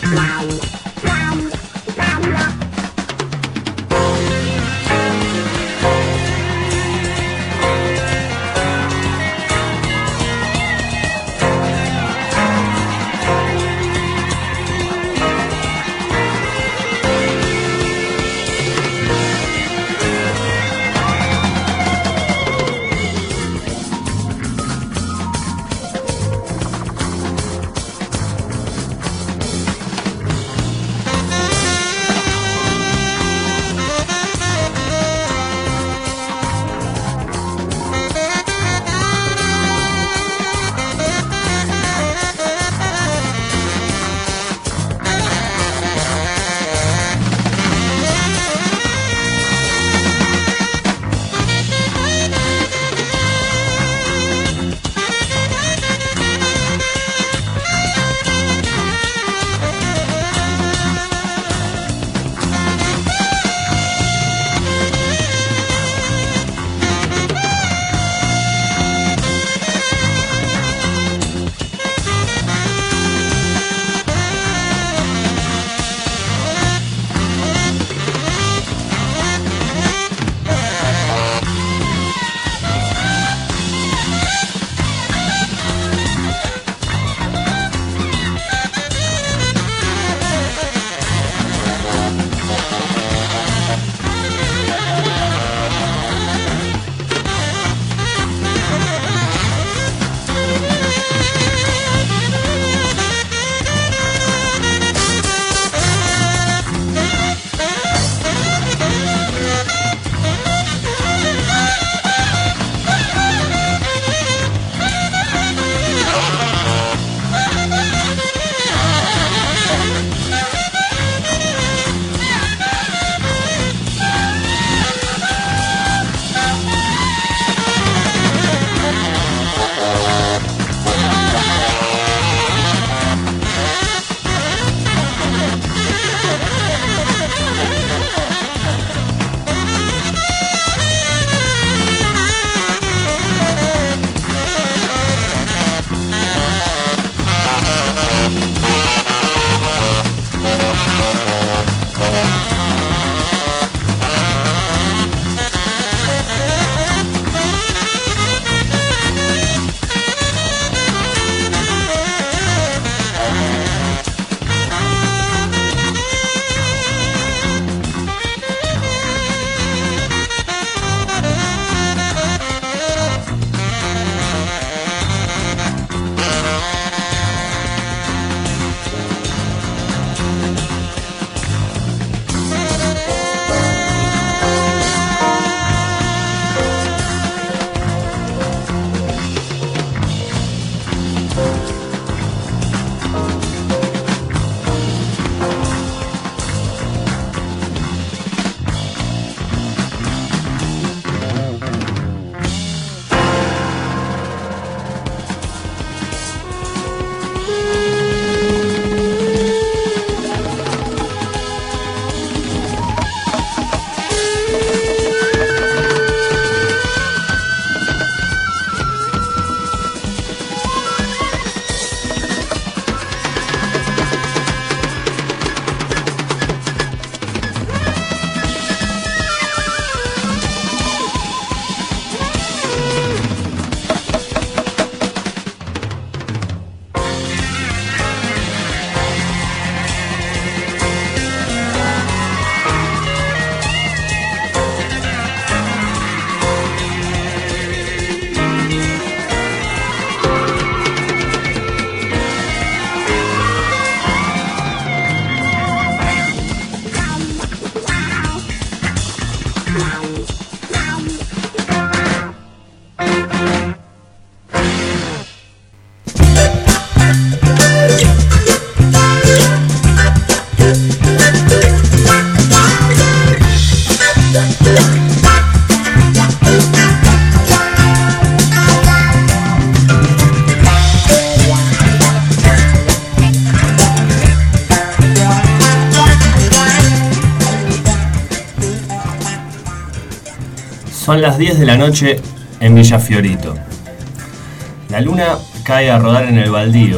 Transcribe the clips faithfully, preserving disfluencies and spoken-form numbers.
Son las diez de la noche en Villa Fiorito. La luna cae a rodar en el baldío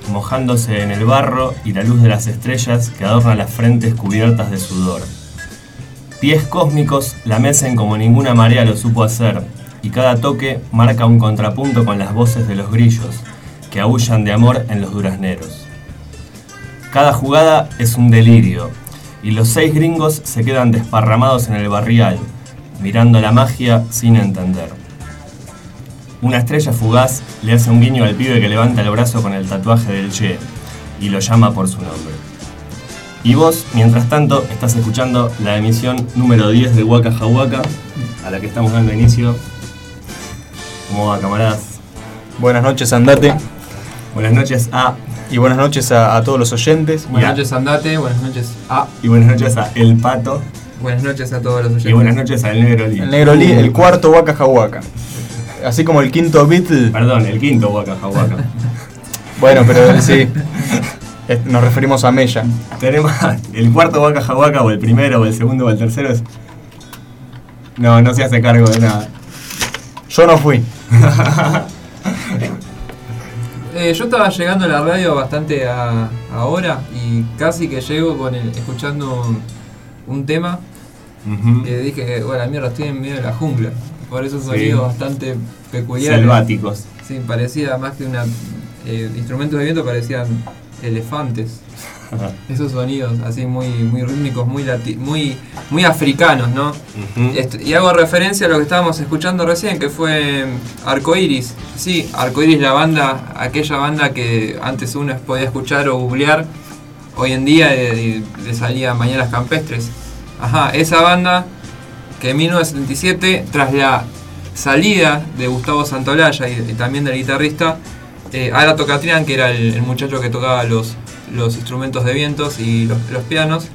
mojándose en el barro y la luz de las estrellas que adornan las frentes cubiertas de sudor. Pies cósmicos la mecen como ninguna marea lo supo hacer, y cada toque marca un contrapunto con las voces de los grillos, que aúllan de amor en los durazneros. Cada jugada es un delirio, y los seis gringos se quedan desparramados en el barrial, mirando la magia sin entender. Una estrella fugaz le hace un guiño al pibe que levanta el brazo con el tatuaje del Che y lo llama por su nombre. Y vos, mientras tanto, estás escuchando la emisión número diez de Waka Jawaka, a la que estamos dando inicio. ¿Cómo va, camaradas? Buenas noches, Andate. Buenas noches a... Y buenas noches a, a todos los oyentes. Buenas noches, Andate. Buenas noches a... Y buenas noches a El Pato. Buenas noches a todos los oyentes. Y buenas noches a El Negro Lee. El Negro Lee, el cuarto Waka Jawaka. Así como el quinto Beatle. Perdón, el quinto Waka Jawaka. Bueno, pero sí. Nos referimos a Mella. Tenemos el cuarto Waka Jawaka, o el primero, o el segundo, o el tercero. Es... No, no se hace cargo de nada. Yo no fui. eh, yo estaba llegando a la radio bastante a, ahora y casi que llego con el, escuchando un, un tema. Uh-huh. Y dije, bueno, la mierda, estoy en medio de la jungla. Por esos sonidos sí. Bastante peculiares. Selváticos. Sí, parecía más que una... Eh, instrumentos de viento parecían elefantes. Esos sonidos así muy muy rítmicos, muy lati- muy muy africanos, ¿no? Uh-huh. Esto, y hago referencia a lo que estábamos escuchando recién, que fue Arcoiris. Sí, Arcoiris, la banda, aquella banda que antes uno podía escuchar o googlear, hoy en día eh, le salía Mañanas Campestres. Ajá, esa banda que en mil novecientos setenta y siete, tras la salida de Gustavo Santaolalla y, y también del guitarrista eh, Arato Catrián, que era el, el muchacho que tocaba los, los instrumentos de vientos y los, los pianos,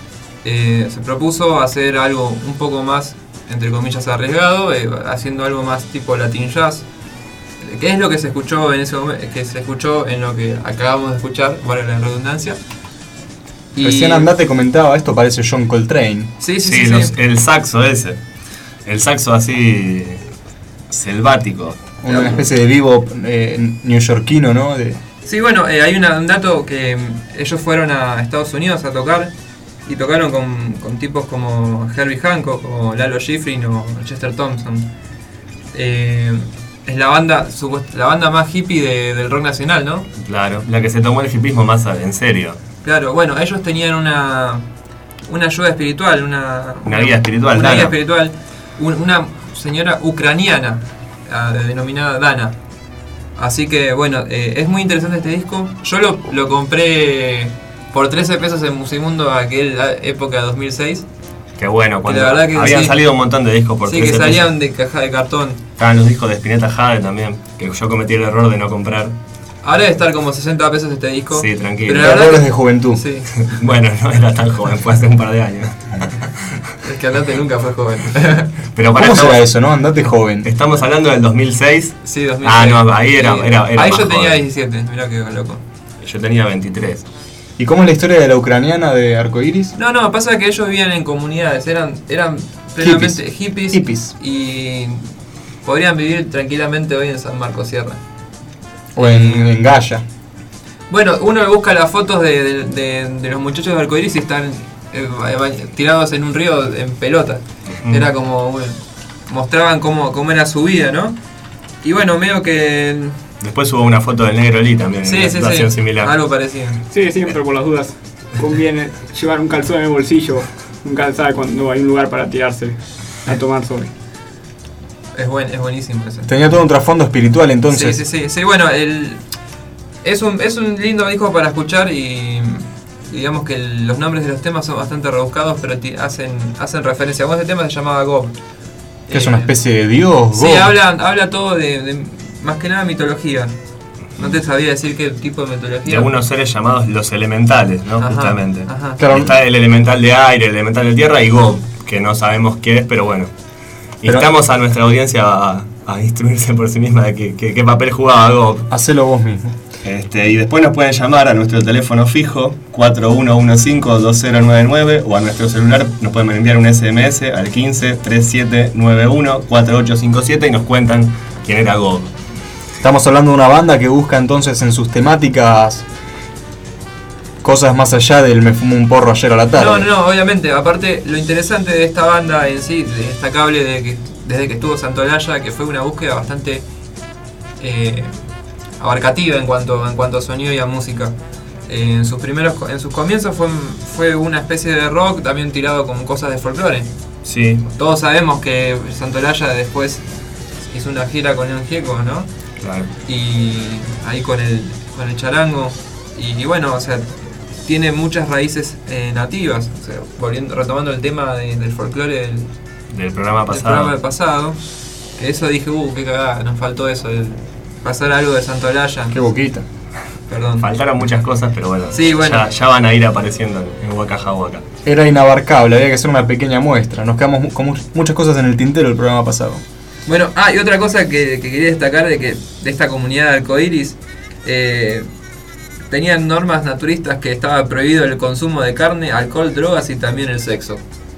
eh, se propuso hacer algo un poco más, entre comillas, arriesgado, eh, haciendo algo más tipo Latin Jazz, que es lo que se escuchó en ese momento, que se escuchó en lo que acabamos de escuchar, bueno, la redundancia. Y recién Andate comentaba, esto parece John Coltrane. Sí, sí, sí, sí, los, sí. El saxo ese. El saxo así selvático. Una claro. especie de bebop eh, neoyorquino, ¿no? De... Sí, bueno, eh, hay una, un dato que ellos fueron a Estados Unidos a tocar y tocaron con, con tipos como Herbie Hancock o Lalo Schifrin o Chester Thompson. Eh, es la banda la banda más hippie de, del rock nacional, ¿no? Claro, la que se tomó el hippismo más en serio. Claro, bueno, ellos tenían una una ayuda espiritual, una, una guía espiritual, una Dana. guía espiritual, un, una señora ucraniana uh, denominada Dana. Así que bueno, eh, es muy interesante este disco. Yo lo, lo compré por trece pesos en Musimundo aquella época dos mil seis. Qué bueno, cuando que la verdad que habían sí, salido un montón de discos por sí, trece que salían pesos. De caja de cartón. Estaban los discos de Spinetta Jade también, que yo cometí el error de no comprar. Ahora debe estar como sesenta pesos este disco. Sí, tranquilo. Pero la verdad es de juventud. Sí. Bueno, no era tan joven, fue hace un par de años. Es que Andate nunca fue joven. Pero para ¿Cómo estamos, será eso, no? Andate joven. Estamos hablando del dos mil seis. Sí, dos mil seis. Ah, no, ahí era, sí. era, era Ahí más yo tenía joven. diecisiete, mirá qué loco. Yo tenía veintitrés. ¿Y cómo es la historia de la ucraniana de Arcoiris? No, no, pasa que ellos vivían en comunidades, eran, eran plenamente hippies, hippies y podrían vivir tranquilamente hoy en San Marcos Sierra. O en, en Gaya. Bueno, uno busca las fotos de, de, de, de los muchachos de Arcoiris y están eh, tirados en un río en pelota. Mm. Era como, bueno, mostraban cómo, cómo era su vida, ¿no? Y bueno, medio que... Después hubo una foto del Negro Lee también, sí, en una sí, situación sí, similar. Algo parecido. Sí, siempre por las dudas. Conviene llevar un calzón en el bolsillo. Nunca sabe cuando hay un lugar para tirarse a tomar sol. Es, buen, es buenísimo eso. Tenía todo un trasfondo espiritual entonces. Sí, sí, sí. Sí, bueno, el, es, un, es un lindo disco para escuchar y digamos que el, los nombres de los temas son bastante rebuscados, pero t- hacen, hacen referencia. Bueno, este tema se llamaba Gob. ¿Qué eh, es una especie de dios? Sí, habla, habla todo de, de, más que nada, mitología. No te sabía decir qué tipo de mitología. De algunos seres llamados los elementales, ¿no? Ajá, justamente. Ajá. Claro, está el elemental de aire, el elemental de tierra y Gob, que no sabemos qué es, pero bueno. Instamos a nuestra audiencia a, a instruirse por sí misma de qué, qué, qué papel jugaba Gob. Hacelo vos mismo. Este, y después nos pueden llamar a nuestro teléfono fijo cuatro uno uno cinco dos cero nueve nueve o a nuestro celular nos pueden enviar un ese eme ese al quince treinta y siete noventa y uno cuarenta y ocho cincuenta y siete y nos cuentan quién era Gob. Estamos hablando de una banda que busca entonces en sus temáticas cosas más allá del me fumo un porro ayer a la tarde. No, no, no, obviamente. Aparte, lo interesante de esta banda en sí, destacable de que, desde que estuvo Santolaya, que fue una búsqueda bastante eh, abarcativa en cuanto, en cuanto a sonido y a música. Eh, en sus primeros, en sus comienzos fue, fue una especie de rock también tirado con cosas de folclore. Sí. Todos sabemos que Santolaya después hizo una gira con el Gieco, ¿no? Claro. Y ahí con el, con el charango. Y, y bueno, o sea, tiene muchas raíces eh, nativas. O sea, volviendo, retomando el tema de, del folclore del, del programa pasado. Del programa del pasado. Que eso dije, uh, qué cagada, nos faltó eso, el pasar algo de Santolaya. Qué boquita. Perdón. Faltaron muchas cosas, pero bueno, sí, bueno. Ya, ya van a ir apareciendo en Waka Jawaka. Era inabarcable, había que hacer una pequeña muestra. Nos quedamos con muchas cosas en el tintero del programa pasado. Bueno, ah, y otra cosa que, que quería destacar de que de esta comunidad de arcoíris, eh, tenían normas naturistas que estaba prohibido el consumo de carne, alcohol, drogas y también el sexo.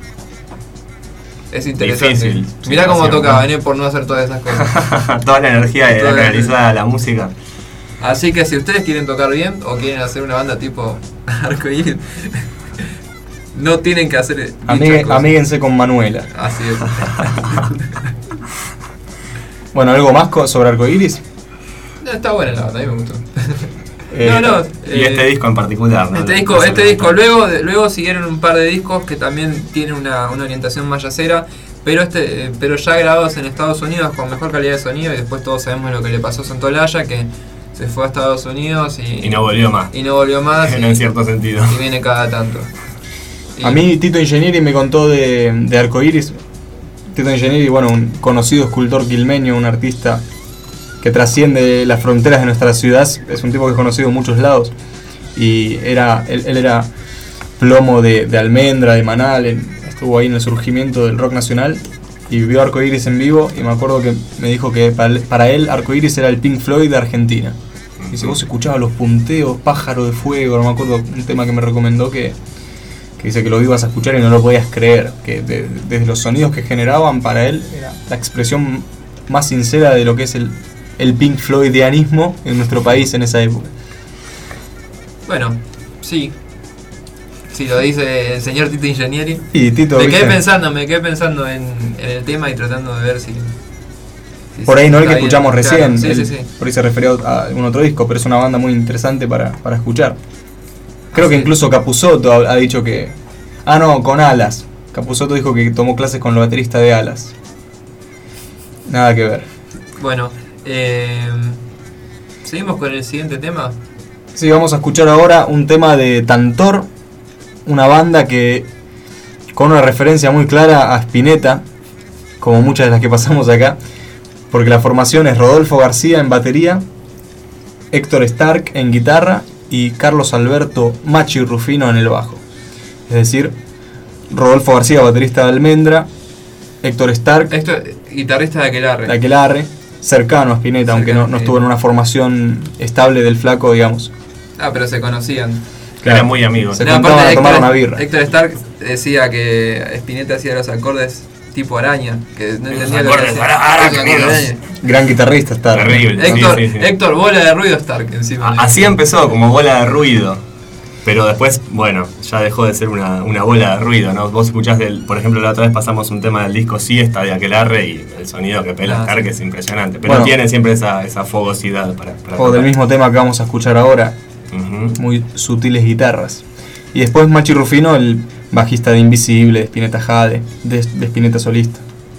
Es interesante. Difícil. Mirá cómo toca venir por no hacer todas esas cosas. Toda la energía Toda la canalizada a la música. Así que si ustedes quieren tocar bien o quieren hacer una banda tipo arcoíris, no tienen que hacer. Amigue, amíguense con Manuela. Así es. Bueno, ¿algo más sobre arcoíris? No, está buena la banda, a mí me gustó. Eh, no, no. Y eh, este disco en particular, ¿no? Este disco, este disco luego, luego siguieron un par de discos que también tienen una, una orientación más yacera, pero este, pero ya grabados en Estados Unidos con mejor calidad de sonido, y después todos sabemos lo que le pasó a Santolaya, que se fue a Estados Unidos y, y no volvió más. Y no volvió más. En, y, en cierto sentido. Y viene cada tanto. Y, a mí Tito Ingenieri me contó de, de arcoíris. Tito Ingenieri, bueno, un conocido escultor quilmeño, un artista que trasciende las fronteras de nuestra ciudad, es un tipo que es conocido en muchos lados, y era él, él era plomo de, de Almendra, de Manal, en, estuvo ahí en el surgimiento del rock nacional, y vio Arcoíris en vivo, y me acuerdo que me dijo que para, para él Arcoíris era el Pink Floyd de Argentina. Dice, vos escuchabas los punteos, Pájaro de Fuego, no me acuerdo, un tema que me recomendó que, que dice que lo ibas a escuchar y no lo podías creer, que de, desde los sonidos que generaban, para él era la expresión más sincera de lo que es el el Pink Floydianismo en nuestro país en esa época. Bueno, sí. Si lo dice el señor Tito Ingenieri. Y Tito, me quedé ¿viste? pensando, me quedé pensando en, en el tema y tratando de ver si... si por ahí no el que bien. escuchamos recién, Claro, sí, el, sí, sí. por ahí se refirió a algún otro disco, pero es una banda muy interesante para, para escuchar. Creo Ah, que sí. incluso Capusotto ha, ha dicho que... Ah, no, con Alas. Capusotto dijo que tomó clases con el baterista de Alas. Nada que ver. Bueno, eh, seguimos con el siguiente tema. Sí, vamos a escuchar ahora un tema de Tantor, una banda que con una referencia muy clara a Spinetta, como muchas de las que pasamos acá, porque la formación es Rodolfo García en batería, Héctor Stark en guitarra y Carlos Alberto Machi Rufino en el bajo. Es decir, Rodolfo García, baterista de Almendra, Héctor Stark, Esto, guitarrista de Aquelarre. de Aquelarre, cercano a Spinetta, aunque no, no estuvo en una formación estable del flaco, digamos. Ah, pero se conocían. Claro. Eran muy amigos. Se No, juntaban aparte, a tomar Héctor, una birra. Héctor Stark decía que Spinetta hacía los acordes tipo araña, que no Los entendía lo que acordes hacía. ara- Los acordes arácnidos. araña. Gran guitarrista Stark. Terrible. Sí, Héctor, sí, sí. Héctor, bola de ruido Stark encima. A- Así empezó, como bola de ruido. Pero después, bueno, ya dejó de ser una, una bola de ruido, ¿no? Vos escuchás, del, por ejemplo, la otra vez pasamos un tema del disco Siesta de Aquelarre y el sonido que pela Ah, Stark sí. es impresionante. Pero Bueno. tiene siempre esa, esa fogosidad para, para O del tocar. mismo tema que vamos a escuchar ahora, Ujú. muy sutiles guitarras. Y después Machi Rufino, el bajista de Invisible, de Spinetta Jade, de, de Spinetta solista.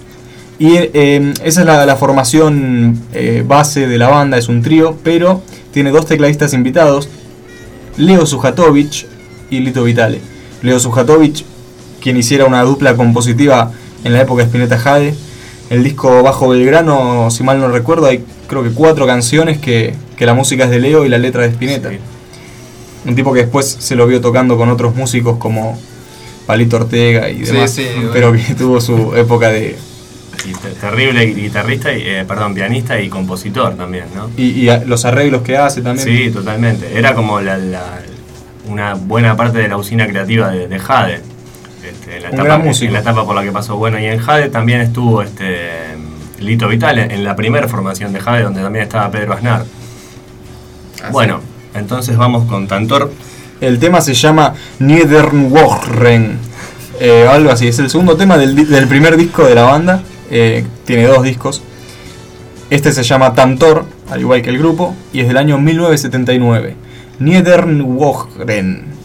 Y eh, esa es la, la formación eh, base de la banda, es un trío, pero tiene dos tecladistas invitados, Leo Sujatovic y Lito Vitale. Leo Sujatovic, quien hiciera una dupla compositiva en la época de Spinetta Jade. El disco Bajo Belgrano, si mal no recuerdo, hay creo que cuatro canciones que, que la música es de Leo y la letra de Spinetta. Sí. Un tipo que después se lo vio tocando con otros músicos como Palito Ortega y Sí, demás, sí, pero bueno. que tuvo su época de... Y te- terrible guitarrista, y, eh, perdón, pianista y compositor también, ¿no? Y, y a- los arreglos que hace también. Sí, totalmente. Era como la, la- una buena parte de la usina creativa de, de Jade. Este, en, la Un etapa, gran músico. en la etapa por la que pasó. Bueno, y en Jade también estuvo este Lito Vitale, en la primera formación de Jade, donde también estaba Pedro Aznar. Ah, bueno, entonces vamos con Tantor. El tema se llama Niedernwochen, eh, algo así. Es el segundo tema del, del primer disco de la banda. Eh, tiene dos discos. Este se llama Tantor, al igual que el grupo, y es del año mil novecientos setenta y nueve. Niedernwochen.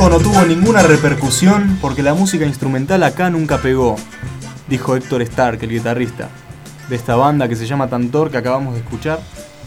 disco no tuvo ninguna repercusión porque la música instrumental acá nunca pegó, dijo Héctor Stark, el guitarrista de esta banda que se llama Tantor, que acabamos de escuchar.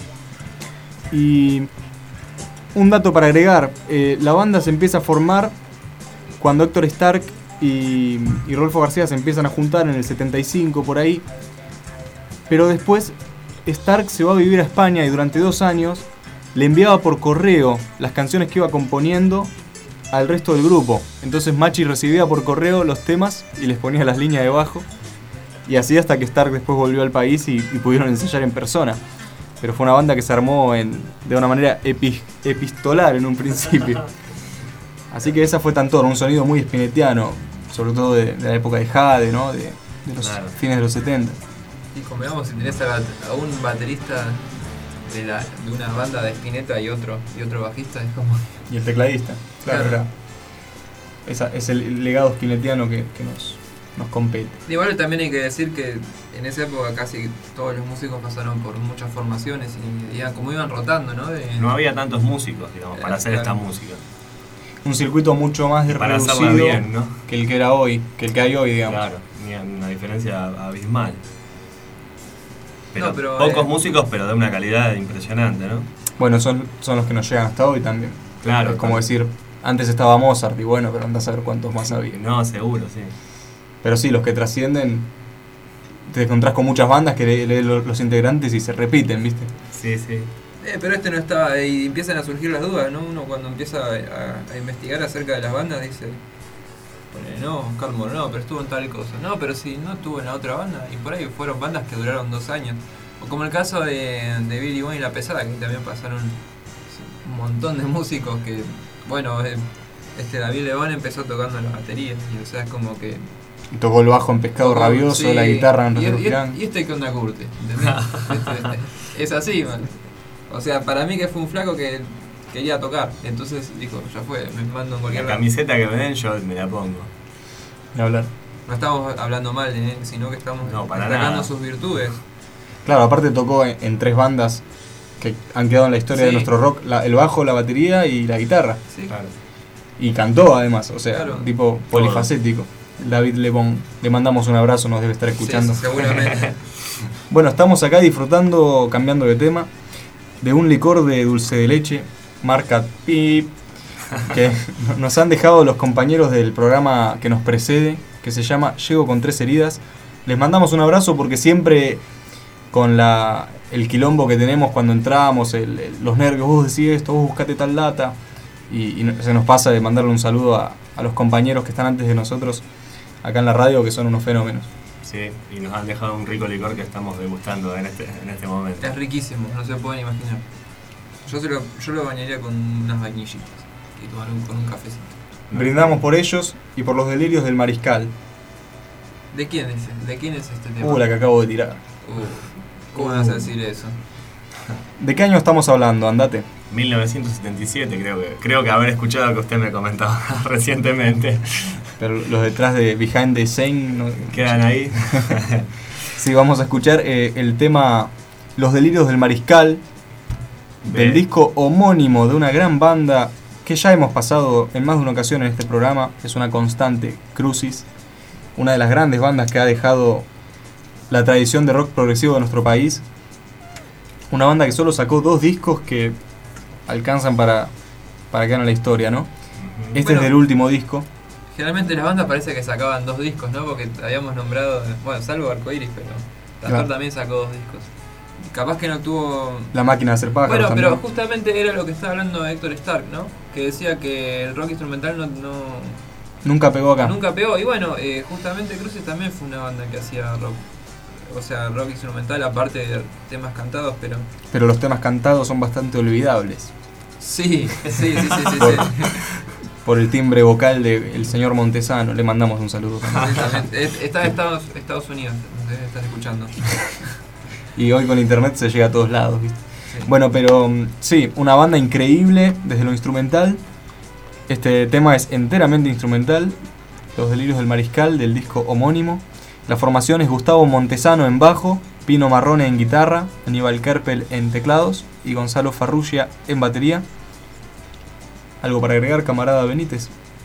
Y un dato para agregar, eh, la banda se empieza a formar cuando Héctor Stark y, y Rodolfo García se empiezan a juntar en el setenta y cinco por ahí, pero después Stark se va a vivir a España y durante dos años le enviaba por correo las canciones que iba componiendo al resto del grupo. Entonces Machi recibía por correo los temas y les ponía las líneas de bajo, y así hasta que Stark después volvió al país y, y pudieron ensayar en persona. Pero fue una banda que se armó en, de una manera epi, epistolar en un principio. Así que esa fue Tantor, un sonido muy spinettiano, sobre todo de, de la época de Jade, ¿no? de, de los claro. fines de los setenta. Y convengamos, si tenés a, a un baterista de, la, de una banda de Spinetta y otro y otro bajista, es como... Y el tecladista, claro, claro. Esa, es el legado spinettiano que, que nos, nos compete. Igual también hay que decir que en esa época casi todos los músicos pasaron por muchas formaciones y, y como iban rotando, ¿no? De, no había tantos músicos, digamos, para hacer claro. esta música. Un circuito mucho más reducido bien, ¿no? que el que era hoy, que el que hay hoy, digamos. Claro, una diferencia abismal. Pero, no, pero pocos eh, músicos, pero de una calidad impresionante, ¿no? Bueno, son, son los que nos llegan hasta hoy también. Claro. Es como claro. decir, antes estaba Mozart y bueno, pero andás a ver cuántos más había. No, seguro, sí. Pero sí, los que trascienden, te encontrás con muchas bandas que lees le, le, los integrantes y se repiten, ¿viste? Sí, sí. Eh, pero este no estaba, y empiezan a surgir las dudas, ¿no? Uno cuando empieza a, a, a investigar acerca de las bandas dice, pone, no, Carl Moore, no, pero estuvo en tal cosa, no, pero si no estuvo en la otra banda, y por ahí fueron bandas que duraron dos años. O como el caso de, de Billy Boy y La Pesada, que también pasaron un montón de músicos que, bueno, eh, este David Lebón empezó tocando la batería, y o sea, es como que... Tocó el bajo en Pescado tocó, Rabioso, sí, la guitarra en Rosero Girán. Y este que onda curte, ¿entendés? este, este, es así, man. O sea, para mí que fue un flaco que quería tocar, entonces dijo, ya fue, me mando en cualquier La camiseta que me den yo me la pongo. Ni hablar. No estamos hablando mal de él, sino que estamos no, destacando sus virtudes. Claro, aparte tocó en, en tres bandas que han quedado en la historia sí. de nuestro rock, la, el bajo, la batería y la guitarra. Sí, claro. Y cantó además, o sea, claro. tipo polifacético. David Lebón, le mandamos un abrazo, nos debe estar escuchando. Sí, seguramente. Bueno, estamos acá disfrutando, cambiando de tema, de un licor de dulce de leche, marca Pip, que nos han dejado los compañeros del programa que nos precede, que se llama Llego con tres heridas. Les mandamos un abrazo porque siempre con la, el quilombo que tenemos cuando entramos, el, el, los nervios, vos decís esto, vos buscate tal data, y, y se nos pasa de mandarle un saludo a, a los compañeros que están antes de nosotros acá en la radio, que son unos fenómenos. Sí, y nos han dejado un rico licor que estamos degustando en este, en este momento. Es riquísimo, no se pueden imaginar. Yo, se lo, yo lo bañaría con unas vainillitas y tomar un, con un cafecito. Brindamos por ellos y por los delirios del Mariscal. ¿De quién es, de quién es este tema? Uh, la que acabo de tirar. Uh, ¿Cómo uh. vas a decir eso? ¿De qué año estamos hablando? Andate. mil novecientos setenta y siete, creo que creo que haber escuchado que usted me comentaba recientemente. Pero los detrás de Behind the Scene no, quedan ahí. Sí, vamos a escuchar eh, el tema Los delirios del Mariscal, de... del disco homónimo de una gran banda que ya hemos pasado en más de una ocasión en este programa. Es una constante, Crucis, una de las grandes bandas que ha dejado la tradición de rock progresivo de nuestro país. Una banda que solo sacó dos discos que alcanzan para, para quedar en la historia, ¿no? Este bueno, es del último disco. Generalmente las bandas parece que sacaban dos discos, ¿no? Porque habíamos nombrado, bueno, salvo Arcoiris, pero Tantor claro. también sacó dos discos. Capaz que no tuvo... La máquina de hacer pájaros Bueno, también. Pero justamente era lo que estaba hablando Héctor Stark, ¿no? Que decía que el rock instrumental no... no nunca pegó acá. Nunca pegó, y bueno, eh, justamente Crucis también fue una banda que hacía rock. O sea, rock instrumental, aparte de temas cantados, pero... Pero los temas cantados son bastante olvidables. Sí, sí, sí, sí, sí. por, sí. por el timbre vocal del señor Montesano, le mandamos un saludo. Exactamente. Está en Estados, Estados Unidos, estás escuchando. Y hoy con internet se llega a todos lados, ¿viste? Sí. Bueno, pero sí, una banda increíble desde lo instrumental. Este tema es enteramente instrumental. Los delirios del Mariscal, del disco homónimo. La formación es Gustavo Montesano en bajo, Pino Marrone en guitarra, Aníbal Kerpel en teclados y Gonzalo Farrugia en batería. ¿Algo para agregar, camarada Benítez?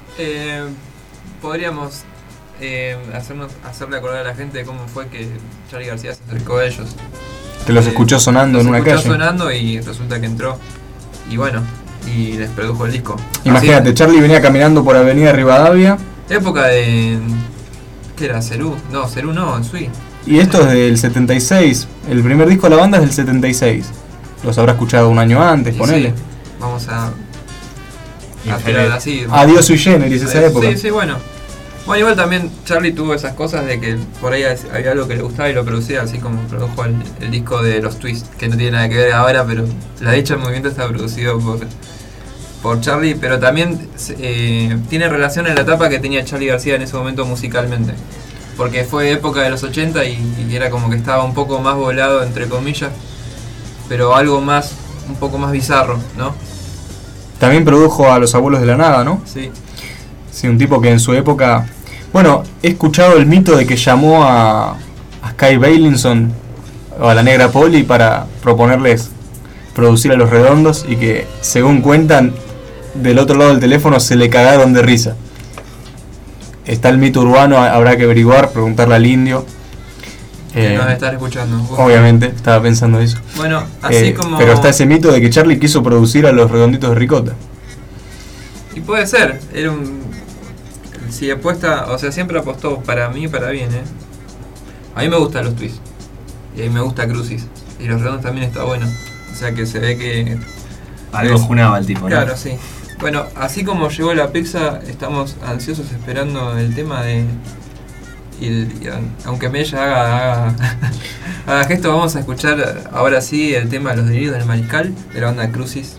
Eh, podríamos eh, hacernos, hacerle acordar a la gente de cómo fue que Charly García se acercó a ellos. Que los eh, escuchó sonando los en una escuchó calle. sonando y resulta que entró. Y bueno, y les produjo el disco. Imagínate, Así, Charly venía caminando por Avenida Rivadavia. Época de... ¿Qué era? ¿Cerú? No, Cerú no, en Sui. Y esto es del setenta y seis. El primer disco de la banda es del setenta y seis. Los habrá escuchado un año antes, Y ponele. sí, vamos a... Y hacer así. Adiós sui generis esa época. Sí, sí, bueno. Bueno, igual también Charly tuvo esas cosas de que por ahí había algo que le gustaba y lo producía, así como produjo el, el disco de Los Twists, que no tiene nada que ver ahora, pero La Dicha del Movimiento está producido por, por Charly, pero también eh, tiene relación en la etapa que tenía Charly García en ese momento musicalmente, porque fue época de los ochenta y, y era como que estaba un poco más volado, entre comillas, pero algo más, un poco más bizarro, ¿no? También produjo a Los Abuelos de la Nada, ¿no? Sí. Sí, un tipo que en su época... Bueno, he escuchado el mito de que llamó a, a Sky Bailinson o a la Negra Poli para proponerles producir a Los Redondos y que, según cuentan, del otro lado del teléfono se le cagaron de risa. Está el mito urbano, habrá que averiguar, preguntarle al Indio. Que Eh, nos estar escuchando. obviamente, estaba pensando eso. Bueno, así Eh, como... Pero está ese mito de que Charly quiso producir a Los Redonditos de Ricota. Y puede ser, era un... Si apuesta, o sea, siempre apostó para mí y para bien, ¿eh? A mí me gustan Los Twists. Y a mí me gusta Crucis. Y Los Redondos también está bueno. O sea que se ve que... Algo es, junaba el tipo, ¿no? Claro, sí. Bueno, así como llegó la pizza, estamos ansiosos esperando el tema de... Y, el, y aunque Mella haga, haga, haga gesto, vamos a escuchar ahora sí el tema de Los Delirios del Mariscal, de la banda Crucis.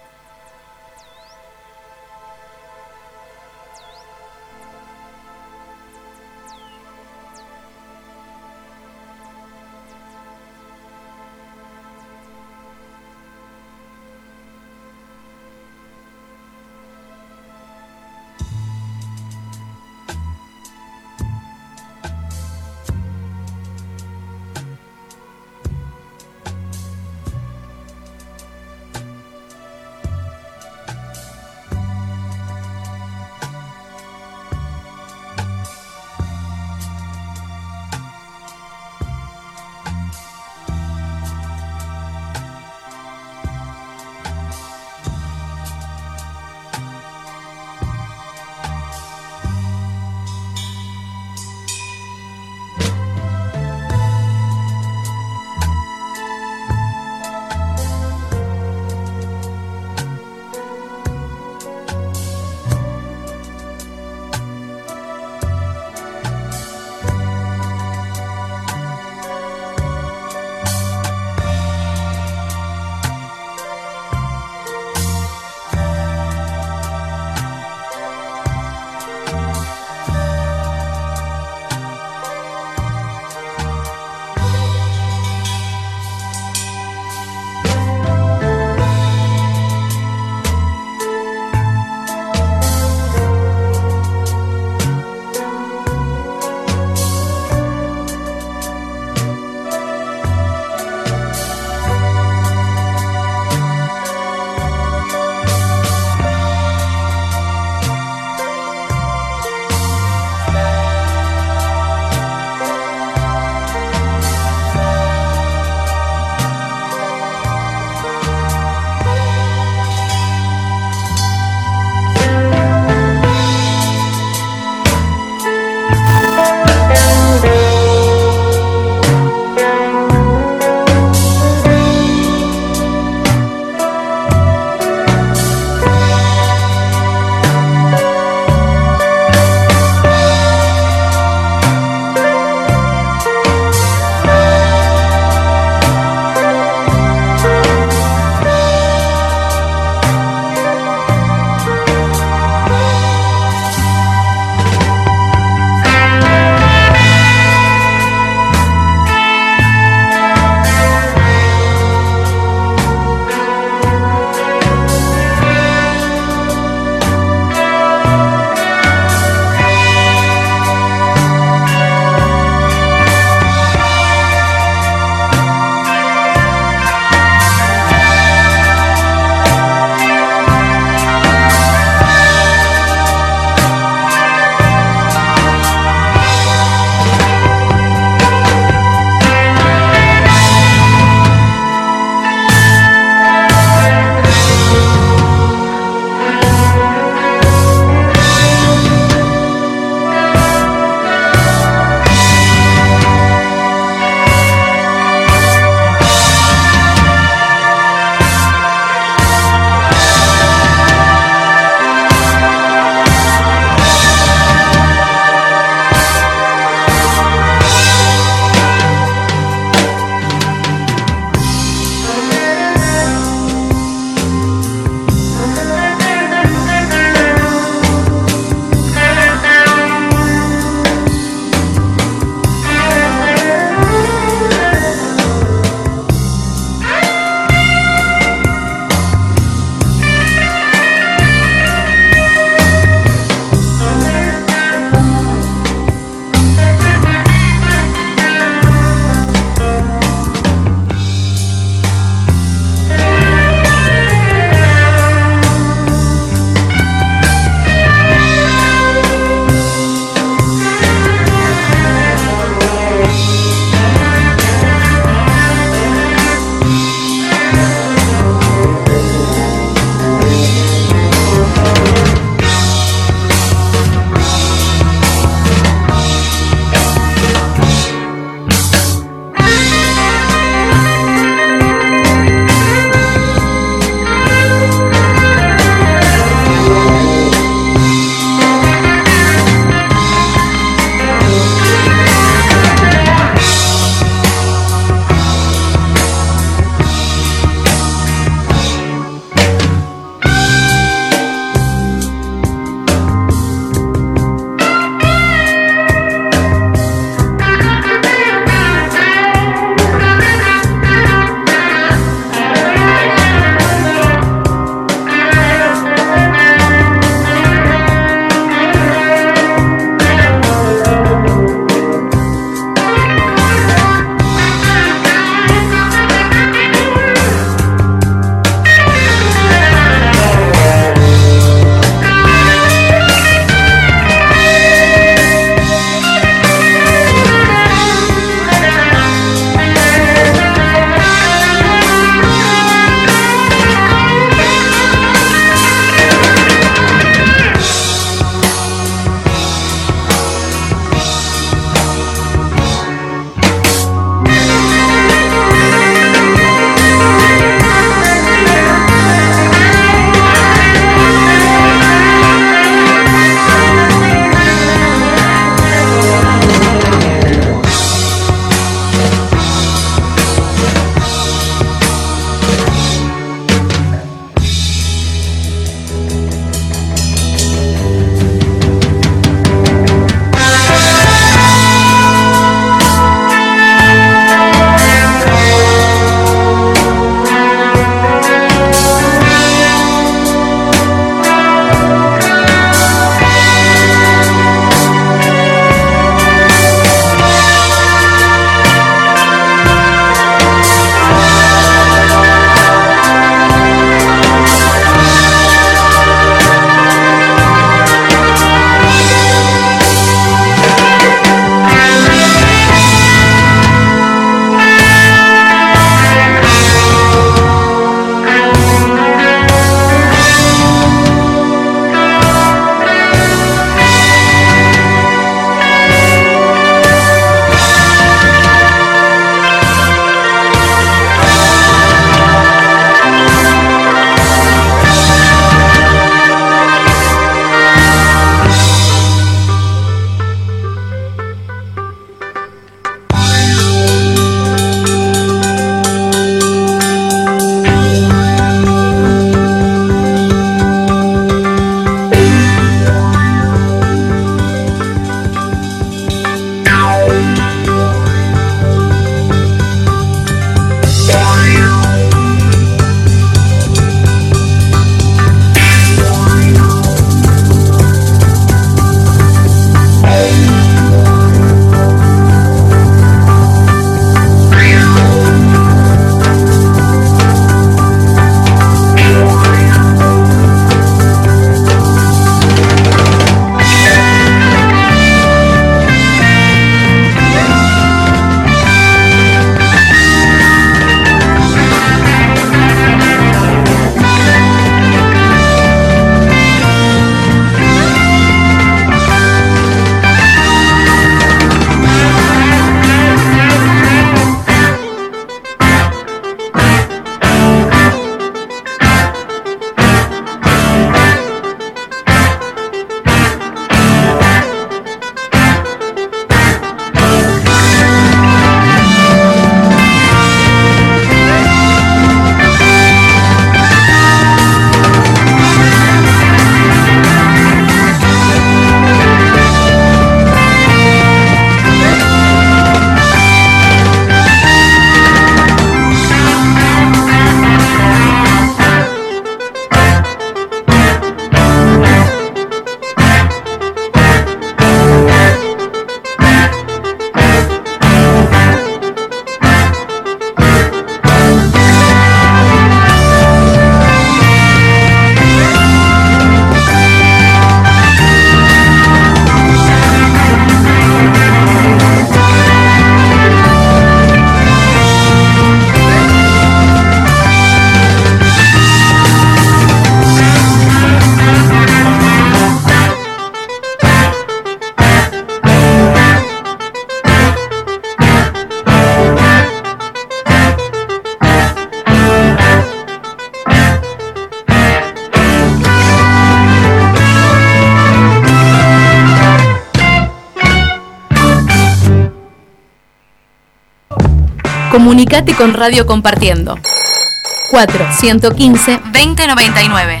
Comunicate con Radio Compartiendo. cuatro uno cinco cero, veinte noventa y nueve.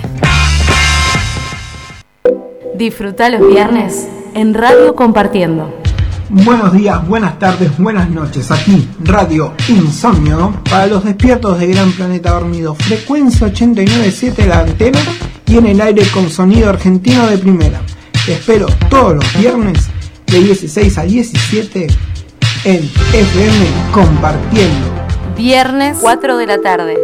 Disfruta los viernes en Radio Compartiendo. Buenos días, buenas tardes, buenas noches. Aquí, Radio Insomnio, para los despiertos de Gran Planeta Dormido. Frecuencia ochenta y nueve punto siete la antena y en el aire con sonido argentino de primera. Te espero todos los viernes de dieciséis a diecisiete en F M Compartiendo. Viernes, cuatro de la tarde.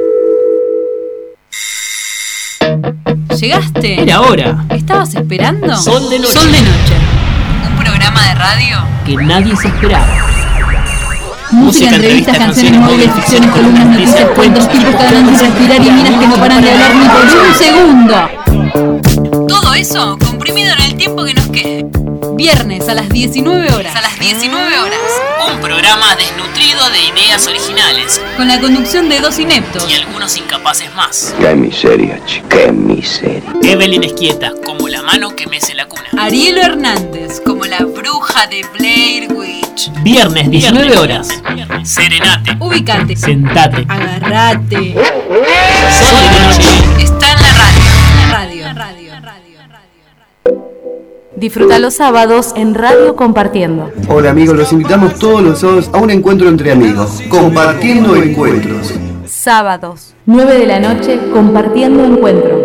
¿Llegaste? Era hora. ¿Estabas esperando? Sol de noche. Sol de noche. Un programa de radio que nadie se esperaba. Música, entrevistas, canciones móviles, ficciones, columnas, noticias, cuentos, tipos que hablan de respirar y minas que no paran de hablar ni por un segundo. Todo eso comprimido en el tiempo que nos quede. Viernes a las diecinueve horas. A las diecinueve horas. Un programa desnutrido de ideas originales. Con la conducción de dos ineptos. Y algunos incapaces más. Qué miseria, chica, qué miseria. Evelyn Esquieta, como la mano que mece la cuna. Arielo Hernández, como la bruja de Blair Witch. Viernes, diecinueve horas. Serenate. Ubicate. Sentate. Agarrate. Sol de noche. Está en la radio. Radio. Radio. Radio. Radio. Disfruta los sábados en Radio Compartiendo. Hola amigos, los invitamos todos los sábados a un encuentro entre amigos, compartiendo encuentros. Sábados, nueve de la noche, Compartiendo Encuentro.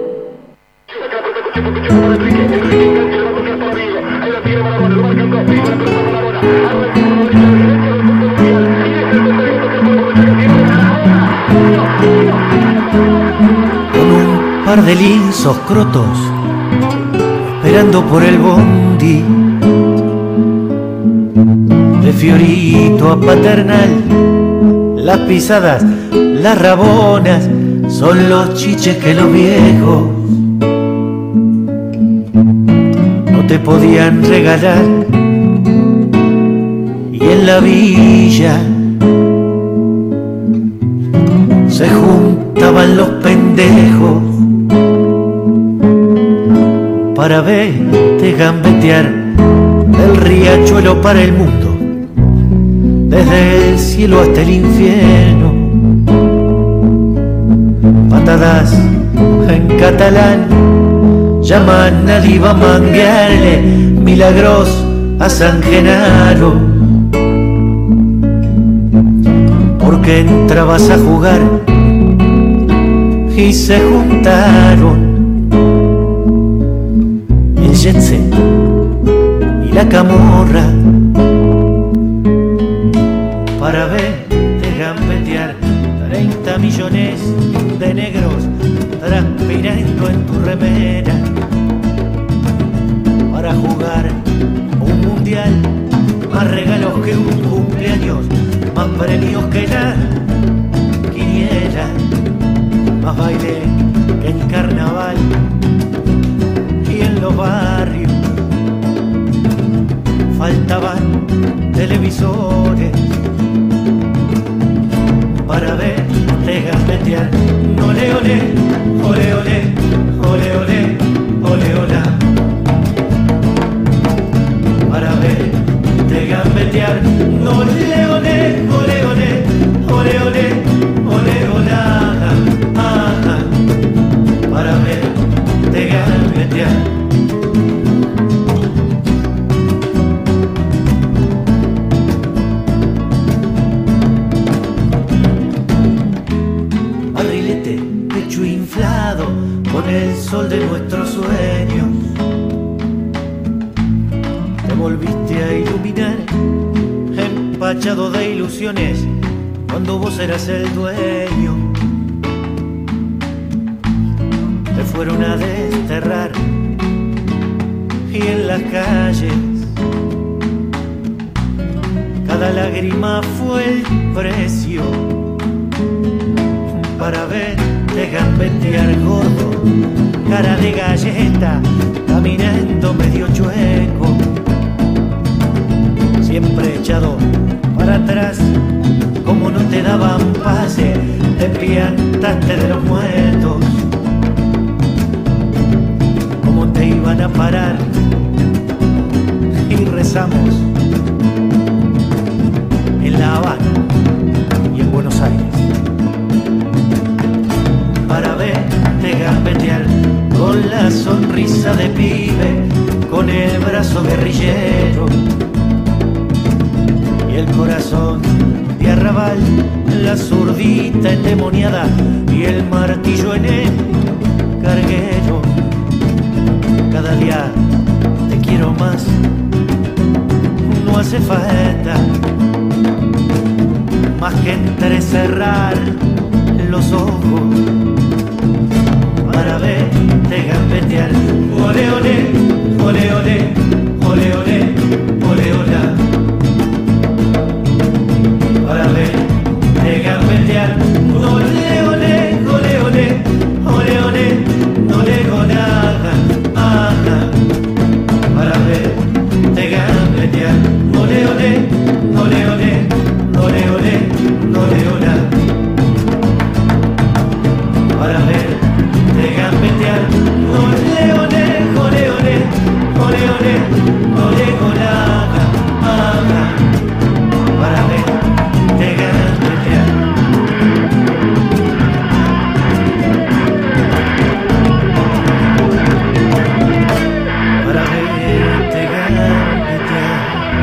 Con un par de lienzos crotos, esperando por el bondi, de Fiorito a Paternal, las pisadas, las rabonas, son los chiches que los viejos no te podían regalar. Y en la villa se juntaban los pendejos para verte gambetear del riachuelo para el mundo, desde el cielo hasta el infierno. Patadas en catalán llaman al Iba a manguearle milagros a San Genaro, porque entrabas a jugar y se juntaron el jet set y la camorra para verte gambetear treinta millones de negros transpirando en tu remera para jugar un mundial, más regalos que un cumpleaños, más premios que la quiniela, más baile que en carnaval y en los barrios faltaban televisores para verte gambetear. Ole, ole, ole, ole, ole, ole, ole, ola, para verte gambetear. Ole, ole, ole, ole, ole, ole, ole, ola, ah, para verte gambetear. Con el sol de nuestros sueños te volviste a iluminar, empachado de ilusiones cuando vos eras el dueño. Te fueron a desterrar y en las calles cada lágrima fue el precio para verte gambetear gordo, cara de galleta, caminando medio chueco, siempre echado para atrás, como no te daban pase, te piantaste de los muertos, como te iban a parar, y rezamos en La Habana gambetear con la sonrisa de pibe, con el brazo guerrillero y el corazón de arrabal, la zurdita endemoniada y el martillo en el carguero. Cada día te quiero más, no hace falta más que entrecerrar los ojos para verte gambetear. Ole, ole, ole, ole, ole, ole, ole, ole, para verte gambetear. Ole, ole, ole, ole, ole, ole, ole, ole, ajá, para verte gambetear. Ole, ole, ole, ole, ole, ole, ole, ole, para verte gambetear. Ole, ole, ole, ole, ole, ole, ole, ole, ajá, para verte gambetear. Para verte gambetear.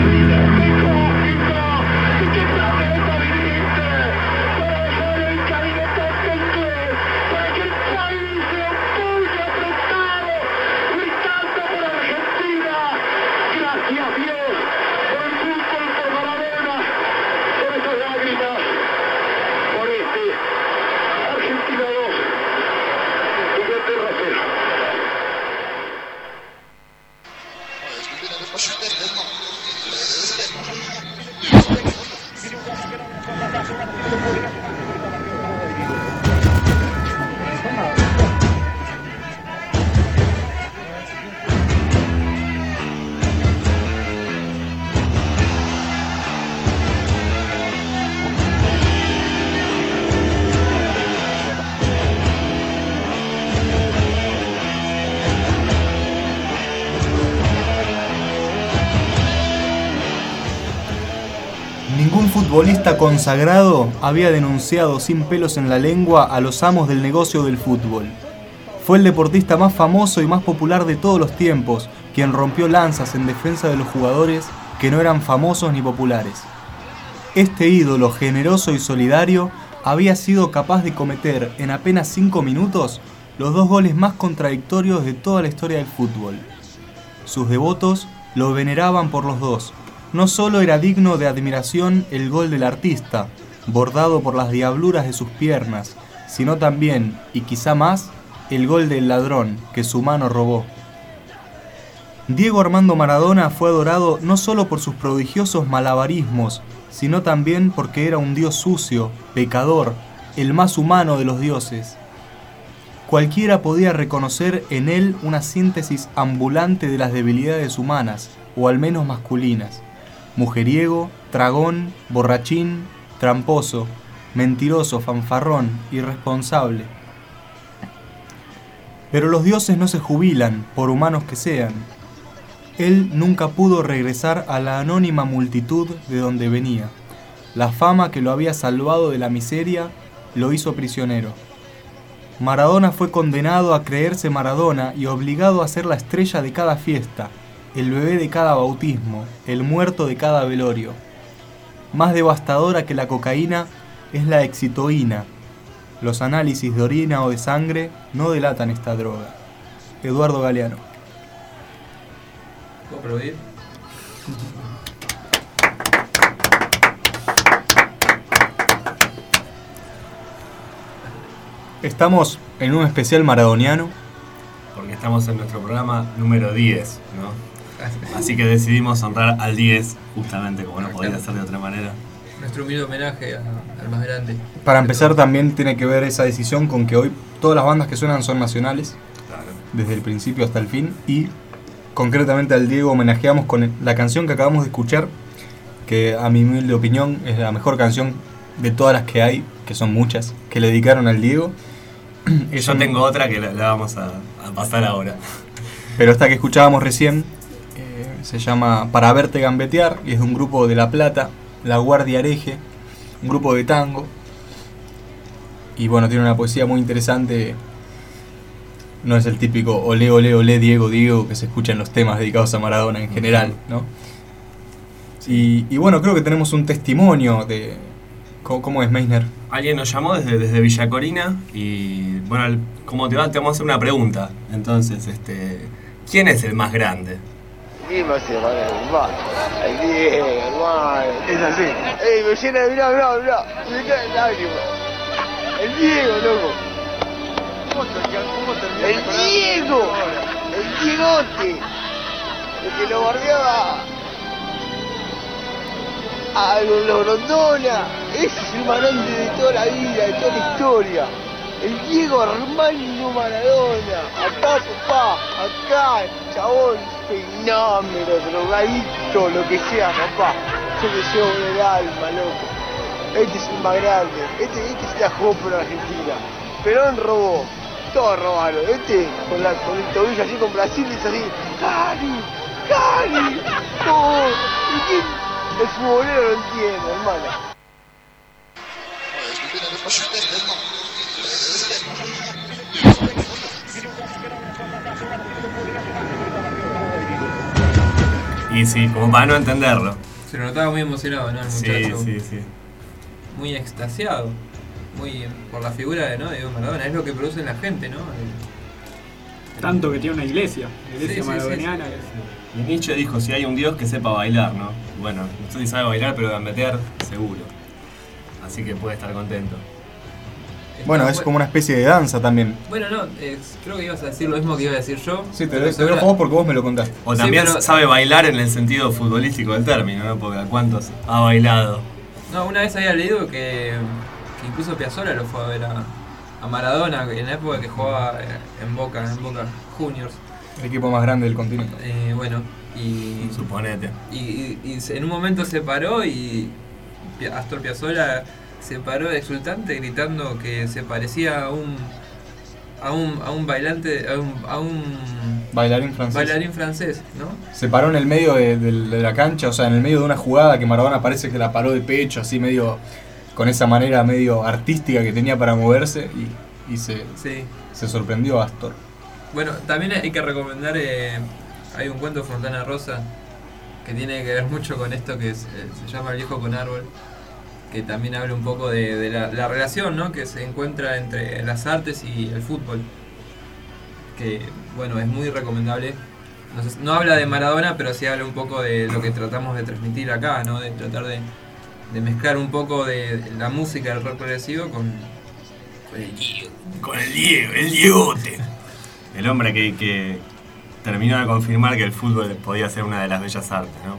Ningún futbolista consagrado había denunciado sin pelos en la lengua a los amos del negocio del fútbol. Fue el deportista más famoso y más popular de todos los tiempos, quien rompió lanzas en defensa de los jugadores que no eran famosos ni populares. Este ídolo generoso y solidario había sido capaz de cometer en apenas cinco minutos los dos goles más contradictorios de toda la historia del fútbol. Sus devotos lo veneraban por los dos. No solo era digno de admiración el gol del artista, bordado por las diabluras de sus piernas, sino también, y quizá más, el gol del ladrón que su mano robó. Diego Armando Maradona fue adorado no solo por sus prodigiosos malabarismos, sino también porque era un dios sucio, pecador, el más humano de los dioses. Cualquiera podía reconocer en él una síntesis ambulante de las debilidades humanas, o al menos masculinas. Mujeriego, tragón, borrachín, tramposo, mentiroso, fanfarrón, irresponsable. Pero los dioses no se jubilan, por humanos que sean. Él nunca pudo regresar a la anónima multitud de donde venía. La fama que lo había salvado de la miseria lo hizo prisionero. Maradona fue condenado a creerse Maradona y obligado a ser la estrella de cada fiesta, el bebé de cada bautismo, el muerto de cada velorio. Más devastadora que la cocaína es la excitoína. Los análisis de orina o de sangre no delatan esta droga. Eduardo Galeano. ¿Puedo aplaudir? Estamos en un especial maradoniano. Porque estamos en nuestro programa número diez, ¿no? Así que decidimos honrar al diez, justamente como no podía ser de otra manera. Nuestro humilde homenaje a, al más grande. Para empezar también tiene que ver esa decisión con que hoy todas las bandas que suenan son nacionales, claro, desde el principio hasta el fin, y concretamente al Diego homenajeamos con la canción que acabamos de escuchar, que a mi humilde opinión es la mejor canción de todas las que hay, que son muchas, que le dedicaron al Diego. Yo tengo otra que la, la vamos a, a pasar ahora. Pero esta que escuchábamos recién eh, se llama Para Verte Gambetear y es de un grupo de La Plata, La Guardia Hereje, un grupo de tango. Y bueno, tiene una poesía muy interesante no es el típico olé, olé, olé, Diego, Diego, que se escucha en los temas dedicados a Maradona en general, ¿no? Y, y bueno, creo que tenemos un testimonio de... ¿Cómo, cómo es, Meisner? Alguien nos llamó desde, desde Villa Corina y, bueno, como te va, te vamos a hacer una pregunta. Entonces, este, ¿quién es el más grande? Diego se va a derrumbar. El Diego, hermano. Es así. Ey, me llena de mirá, mirá, mirá. Me caen lágrimas. El Diego, loco. El Diego. El Diegote. El que lo bardeaba a los Grondona. Ese es el más grande de toda la vida, de toda la historia. El Diego Armando Maradona. Acá, papá. Acá, chabón. Fenómeno, drogadicto, lo que sea, papá. Yo le llevo en el alma, loco. Este es el más grande. Este, este se la jugó por Argentina. Perón robó. Todos robaron. Este, con, la, con el tobillo así con Brasil, es así. ¡Cari! ¡Cari! ¡No! ¿Y quién? El futbolero lo entiende, hermano. Y sí, como para no entenderlo. Se lo notaba muy emocionado, ¿no? El Sí, muchacho. sí, sí. Muy extasiado. Muy por la figura de, ¿no? de Diego Maradona. Es lo que produce en la gente, ¿no? El... Tanto que tiene una iglesia. La iglesia Sí, sí, maradoniana. sí, que- Y Nietzsche dijo, si hay un Dios que sepa bailar, ¿no? Bueno, no sé si sabe bailar, pero gambetear, seguro. Así que puede estar contento. Bueno, es como una especie de danza también. Bueno, no, es, creo que ibas a decir lo mismo que iba a decir yo. Sí, te Pero lo te seguro- lo vos porque vos me lo contaste. O también Sí, pero- sabe bailar en el sentido futbolístico del término, ¿no? Porque a cuántos ha bailado. No, una vez había leído que, que incluso Piazzolla lo fue a ver a, a Maradona en la época que jugaba en Boca, en Boca Juniors. El equipo más grande del continente. Eh, bueno, y, Suponete. y, y, y se- en un momento se paró y Pi- Astor Piazzolla se paró exultante gritando que se parecía a un a un, a un bailante, a un, a un Bailarín francés. bailarín francés, ¿no? Se paró en el medio de, de- de la cancha, o sea, en el medio de una jugada que Maradona parece que la paró de pecho, así medio, con esa manera medio artística que tenía para moverse y, y se, Sí. se sorprendió a Astor. Bueno, también hay que recomendar, eh, hay un cuento de Fontana Rosa que tiene que ver mucho con esto que es, eh, se llama El viejo con árbol, que también habla un poco de, de la, la relación, ¿no? que se encuentra entre las artes y el fútbol, que bueno, es muy recomendable. No, sé, no habla de Maradona, pero sí habla un poco de lo que tratamos de transmitir acá, ¿no? de tratar de, de mezclar un poco de la música del rock progresivo con, con el Diego. Con el Diego, el Diegote. El hombre que, que terminó de confirmar que el fútbol podía ser una de las bellas artes, ¿no?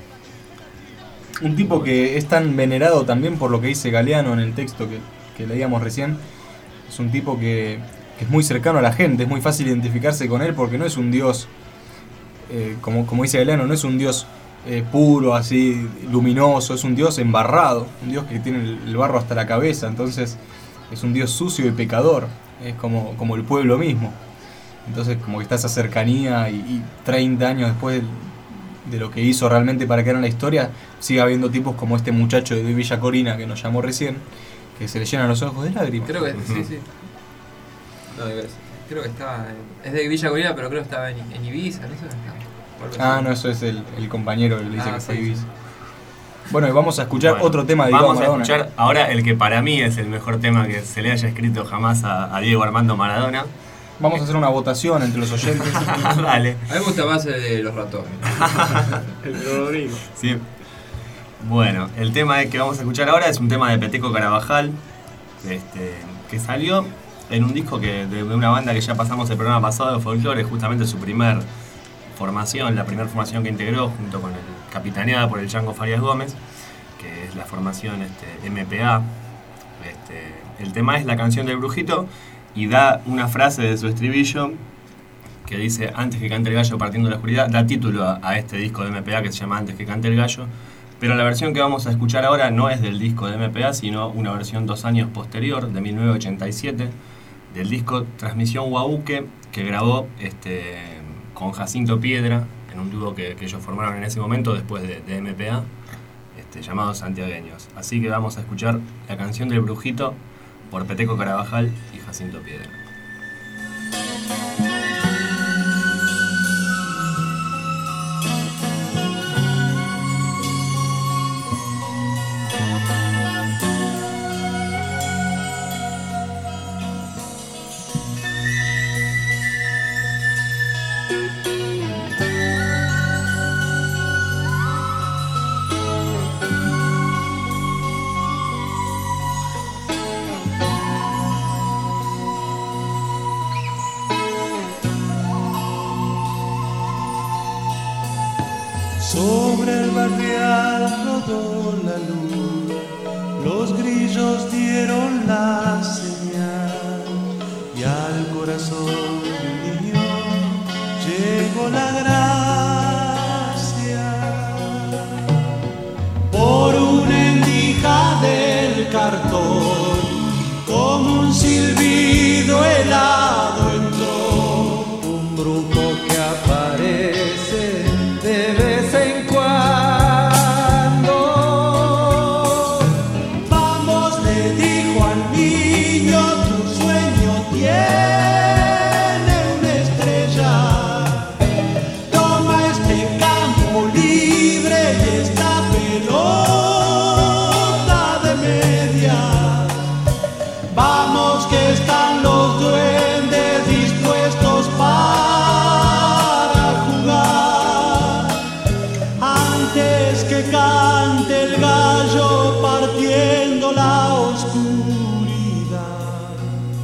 Un tipo que es tan venerado también por lo que dice Galeano en el texto que, que leíamos recién. Es un tipo que, que es muy cercano a la gente, es muy fácil identificarse con él porque no es un dios, eh, como, como dice Galeano, no es un dios eh, puro, así, luminoso, es un dios embarrado, un dios que tiene el, el barro hasta la cabeza, entonces es un dios sucio y pecador, es como, como el pueblo mismo. Entonces como que está esa cercanía y, y treinta años después de, de lo que hizo realmente para quedar en la historia, sigue habiendo tipos como este muchacho de Villa Corina que nos llamó recién, que se le llenan los ojos de lágrimas. Creo que sí, sí. No, creo que estaba. Es de Villa Corina, pero creo que estaba en, en Ibiza, no sé dónde estaba. O algo Ah, así. no, eso es el, el compañero que le dice Ah, que fue sí, Ibiza. sí. Bueno, y vamos a escuchar Bueno, otro tema de Diego vamos a Maradona. escuchar ahora el que para mí es el mejor tema que se le haya escrito jamás a, a Diego Armando Maradona. Vamos a hacer una votación entre los oyentes. Dale. A mí me gusta más el de los ratones. El de Rodrigo. Sí. Bueno, el tema que vamos a escuchar ahora es un tema de Peteco Carabajal, este, que salió en un disco que de, de una banda que ya pasamos el programa pasado de Folklore, justamente su primer formación, la primera formación que integró junto con el capitaneada por el Chango Farias Gómez, que es la formación este, M P A. Este, el tema es La canción del brujito y da una frase de su estribillo que dice: antes que cante el gallo partiendo de la oscuridad, da título a, a este disco de M P A que se llama Antes que cante el gallo. Pero la versión que vamos a escuchar ahora no es del disco de M P A, sino una versión dos años posterior, de mil novecientos ochenta y siete, del disco Transmisión Guabuque, que grabó este, con Jacinto Piedra, en un dúo que, que ellos formaron en ese momento después de, de M P A, este, llamados Santiagueños. Así que vamos a escuchar La canción del brujito por Peteco Carabajal y Jacinto Piedra. Sobre el barrial rodó la luz, los grillos dieron la señal y al corazón de un niño llegó la gracia. Por una endija del cartón, como un silbido helado entró un brujo que aparece de vez en cuando. Vamos, le dijo al niño, tu sueño tiene una estrella. Toma este campo libre y esta pelota de medias. Vamos que están los duendes dispuestos para jugar. Antes que cante el gallo partiendo la oscuridad.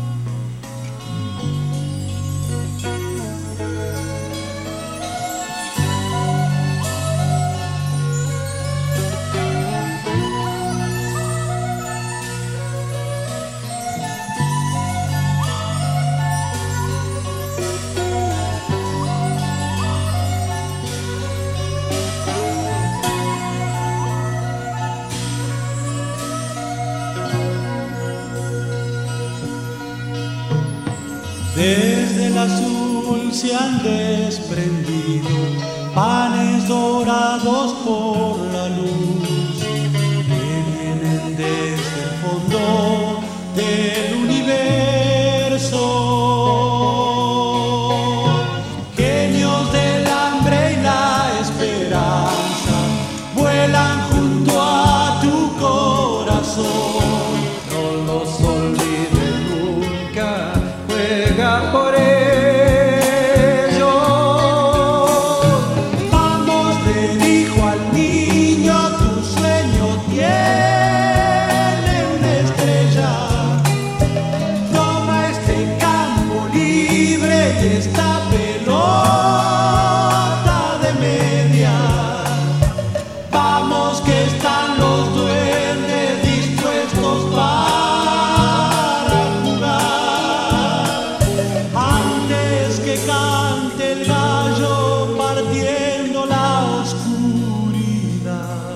Desde el azul se han desprendido panes dorados por la luz que vienen desde el fondo del universo. Genios del hambre y la esperanza vuelan junto a tu corazón. No los olvides nunca. Juega por ellos. Vamos, le dijo al niño, tu sueño tiene una estrella. Toma este campo libre y esta pelota de medias. Vamos que están los duendes dispuestos para jugar. Antes que cante el gallo partiendo la oscuridad.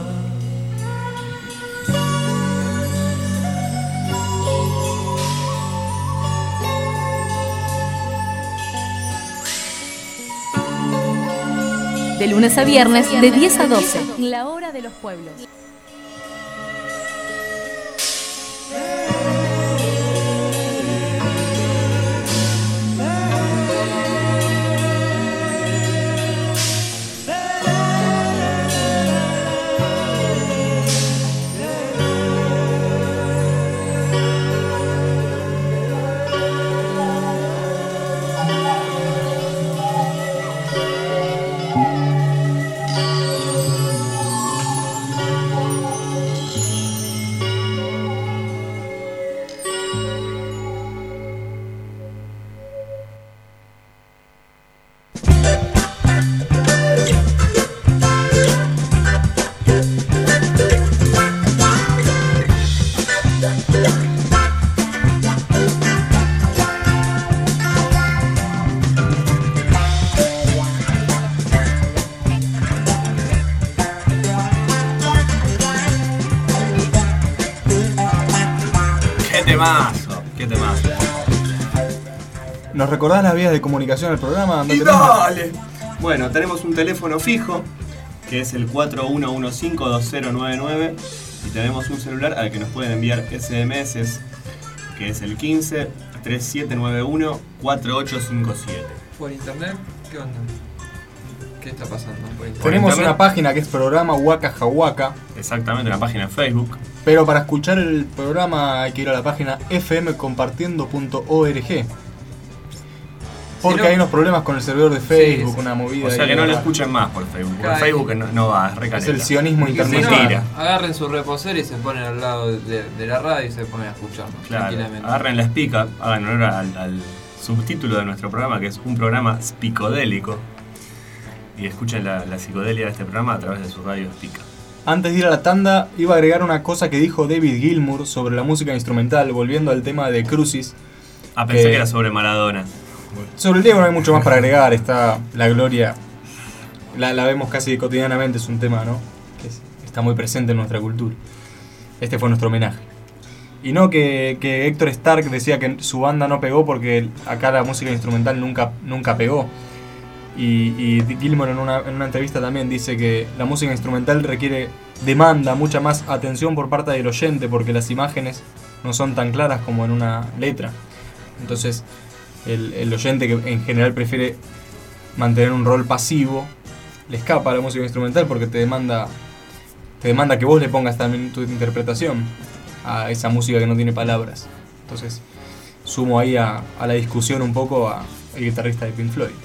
De lunes a viernes, de diez a doce. La hora de los pueblos. ¡Qué temazo! ¡Qué temazo! ¿Nos recordás las vías de comunicación del programa? ¡Y dale! Bueno, tenemos un teléfono fijo, que es el cuatro uno uno cinco dos cero nueve nueve, y tenemos un celular al que nos pueden enviar ese eme eses, que es el quince treinta y siete noventa y uno cuarenta y ocho cincuenta y siete. ¿Por internet? ¿Qué onda? ¿Qué está pasando por internet? Tenemos una página que es programa Waka Jawaka. Exactamente, una página en Facebook. Pero para escuchar el programa hay que ir a la página efe eme compartiendo punto org. Porque si no, hay unos problemas con el servidor de Facebook, sí, una movida. O sea que no lo escuchen más por Facebook. Por Facebook no, no va, es recaneta. Es el sionismo internet. Si no, agarren su reposero y se ponen al lado de, de la radio y se ponen a escucharnos. Claro, tranquilamente. Agarren la espica, hagan honor al, al subtítulo de nuestro programa, que es un programa spicodélico. y escuchen la, la psicodelia de este programa a través de su radio Spica. Antes de ir a la tanda, iba a agregar una cosa que dijo David Gilmour sobre la música instrumental, volviendo al tema de Crucis. Ah, pensé que, que era sobre Maradona. Sobre el Diego no hay mucho más para agregar, está la gloria, la, la vemos casi cotidianamente, es un tema, ¿no? Que es, está muy presente en nuestra cultura. Este fue nuestro homenaje. Y no que, que Héctor Stark decía que su banda no pegó porque acá la música instrumental nunca, nunca pegó. Y, y Gilmour en una, en una entrevista también dice que la música instrumental requiere, demanda mucha más atención por parte del oyente porque las imágenes no son tan claras como en una letra. Entonces el, el oyente, que en general prefiere mantener un rol pasivo, le escapa a la música instrumental porque te demanda, te demanda que vos le pongas también tu interpretación a esa música que no tiene palabras. Entonces sumo ahí a, a la discusión un poco a el guitarrista de Pink Floyd.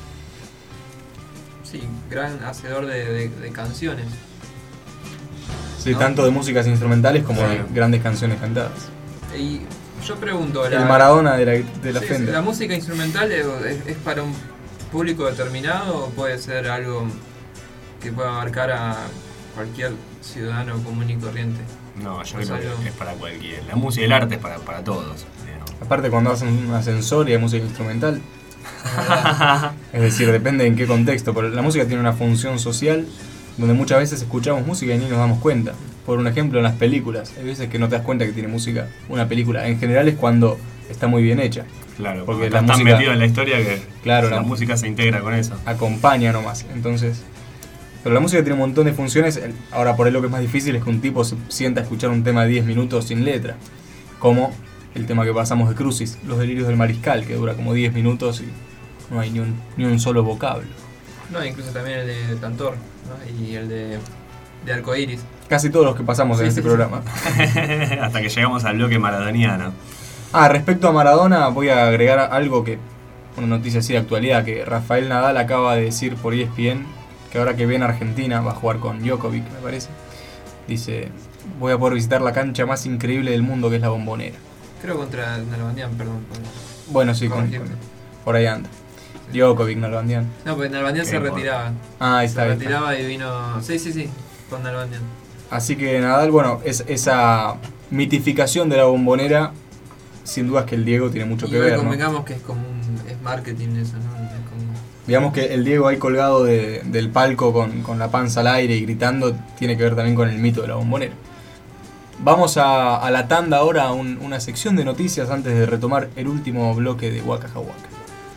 Sí, gran hacedor de, de, de canciones. Sí, ¿no? Tanto de músicas instrumentales como sí. de grandes canciones cantadas. Y yo pregunto... El la, Maradona de la, de la sí, Fender. ¿La música instrumental es, es para un público determinado o puede ser algo que pueda abarcar a cualquier ciudadano común y corriente? No, yo creo que es para cualquiera. La música y el arte es para, para todos. Aparte, cuando vas a un ascensor y hay música instrumental, es decir, depende en qué contexto, pero la música tiene una función social donde muchas veces escuchamos música y ni nos damos cuenta. Por un ejemplo, en las películas, hay veces que no te das cuenta que tiene música una película. En general es cuando está muy bien hecha. Claro, porque estás tan metido en la historia que claro, la, la música se integra con eso. Acompaña nomás, entonces... Pero la música tiene un montón de funciones. Ahora, por ahí lo que es más difícil es que un tipo se sienta a escuchar un tema de diez minutos sin letra. Como el tema que pasamos de Crucis, Los delirios del mariscal, que dura como diez minutos y no hay ni un, ni un solo vocablo. No, incluso también el de Tantor, ¿no? Y el de, de Arcoiris. Casi todos los que pasamos sí, en este sí, programa. Sí. Hasta que llegamos al bloque maradoniano. Ah, respecto a Maradona, voy a agregar algo que, una noticia así de actualidad, que Rafael Nadal acaba de decir por E S P N, que ahora que viene a Argentina va a jugar con Djokovic, me parece. Dice, voy a poder visitar la cancha más increíble del mundo, que es la Bombonera. Creo contra Nalbandián, perdón. Bueno, sí, con, con, por ahí anda. Sí. Djokovic, Nalbandián. No, porque Nalbandián se bueno. retiraba. Ah, ahí está. Se ahí retiraba está. Y vino... Sí, sí, sí, con Nalbandián. Así que Nadal, bueno, es, esa mitificación de la Bombonera, sin dudas que el Diego tiene mucho y que ver, ¿no? Convengamos que es como un, es marketing eso, ¿no? Es como... Digamos que el Diego ahí colgado de, del palco con, con la panza al aire y gritando tiene que ver también con el mito de la Bombonera. Vamos a, a la tanda ahora, a un, una sección de noticias antes de retomar el último bloque de Waka Jawaka.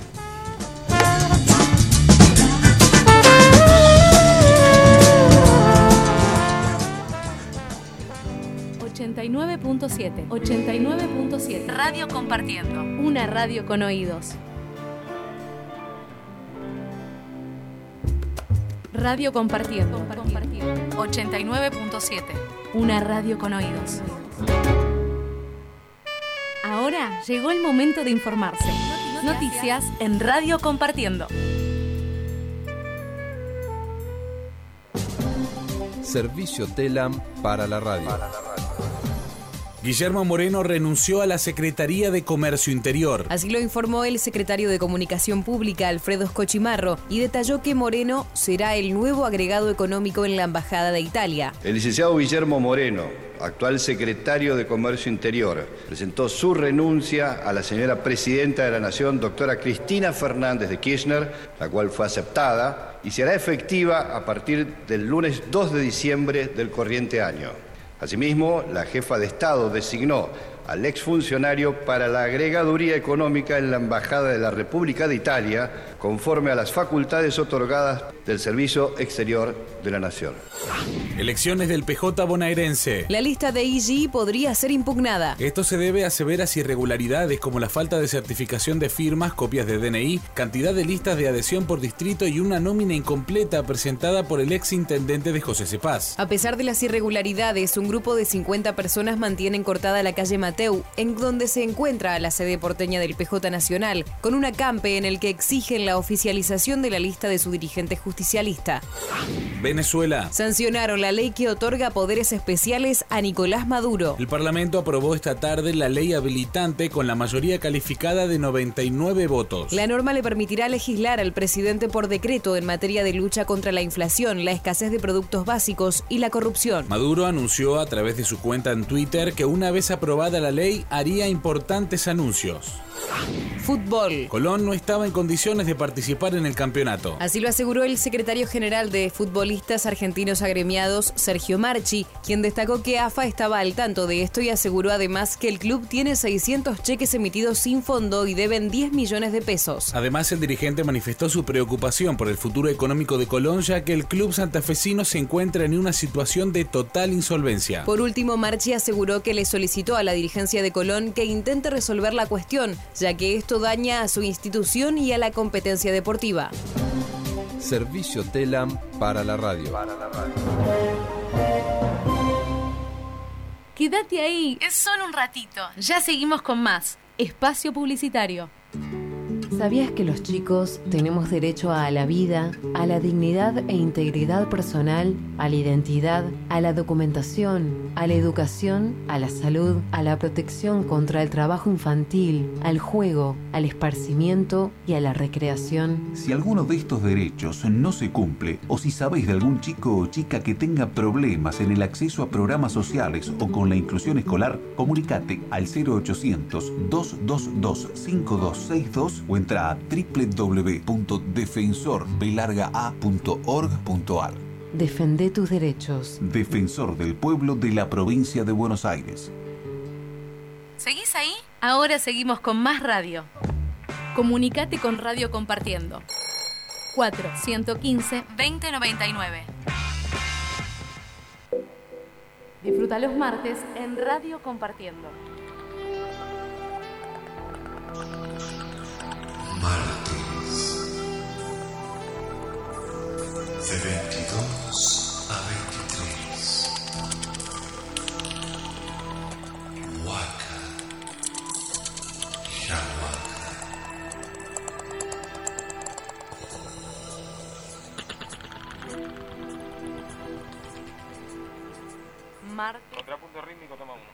ochenta y nueve punto siete. ochenta y nueve punto siete. Radio Compartiendo. Una radio con oídos. Radio Compartiendo. ochenta y nueve punto siete. Una radio con oídos. Ahora llegó el momento de informarse. Noticias en Radio Compartiendo. Servicio Telam para la radio. Guillermo Moreno renunció a la Secretaría de Comercio Interior. Así lo informó el secretario de Comunicación Pública, Alfredo Scochimarro, y detalló que Moreno será el nuevo agregado económico en la Embajada de Italia. El licenciado Guillermo Moreno, actual secretario de Comercio Interior, presentó su renuncia a la señora presidenta de la Nación, doctora Cristina Fernández de Kirchner, la cual fue aceptada y será efectiva a partir del lunes dos de diciembre del corriente año. Asimismo, la jefa de Estado designó al exfuncionario para la agregaduría económica en la Embajada de la República de Italia, conforme a las facultades otorgadas del Servicio Exterior de la Nación. Elecciones del P J bonaerense. La lista de I G podría ser impugnada. Esto se debe a severas irregularidades como la falta de certificación de firmas, copias de D N I, cantidad de listas de adhesión por distrito y una nómina incompleta presentada por el ex intendente de José Cepaz. A pesar de las irregularidades, un grupo de cincuenta personas mantienen cortada la calle Mateu, en donde se encuentra la sede porteña del P J Nacional, con un acampe en el que exigen la oficialización de la lista de su dirigente justicialista. Venezuela. Sancionaron la ley que otorga poderes especiales a Nicolás Maduro. El Parlamento aprobó esta tarde la ley habilitante con la mayoría calificada de noventa y nueve votos. La norma le permitirá legislar al presidente por decreto en materia de lucha contra la inflación, la escasez de productos básicos y la corrupción. Maduro anunció a través de su cuenta en Twitter que una vez aprobada la ley haría importantes anuncios. Fútbol. Colón no estaba en condiciones de participar en el campeonato. Así lo aseguró el secretario general de Futbolistas Argentinos Agremiados, Sergio Marchi, quien destacó que A F A estaba al tanto de esto y aseguró además que el club tiene seiscientos cheques emitidos sin fondo y deben diez millones de pesos. Además, el dirigente manifestó su preocupación por el futuro económico de Colón, ya que el club santafesino se encuentra en una situación de total insolvencia. Por último, Marchi aseguró que le solicitó a la dirigencia de Colón que intente resolver la cuestión, ya que esto daña a su institución y a la competencia deportiva. Servicio Telam para la radio. Para la radio. Quédate ahí, es solo un ratito. Ya seguimos con más. Espacio publicitario. ¿Sabías que los chicos tenemos derecho a la vida, a la dignidad e integridad personal, a la identidad, a la documentación, a la educación, a la salud, a la protección contra el trabajo infantil, al juego, al esparcimiento y a la recreación? Si alguno de estos derechos no se cumple, o si sabéis de algún chico o chica que tenga problemas en el acceso a programas sociales o con la inclusión escolar, comunicate al cero ochocientos, dos dos dos, cinco dos seis dos o entra a doble u doble u doble u punto defensor b larga a punto org punto a r. Defende tus derechos. Defensor del Pueblo de la Provincia de Buenos Aires. ¿Seguís ahí? Ahora seguimos con más radio. Comunicate con Radio Compartiendo. cuatro uno cinco, dos cero nueve nueve. Disfruta los martes en Radio Compartiendo. Martes de veintidós a veintitrés. Waka Shawaka. Martes. Contrapunto rítmico, toma uno.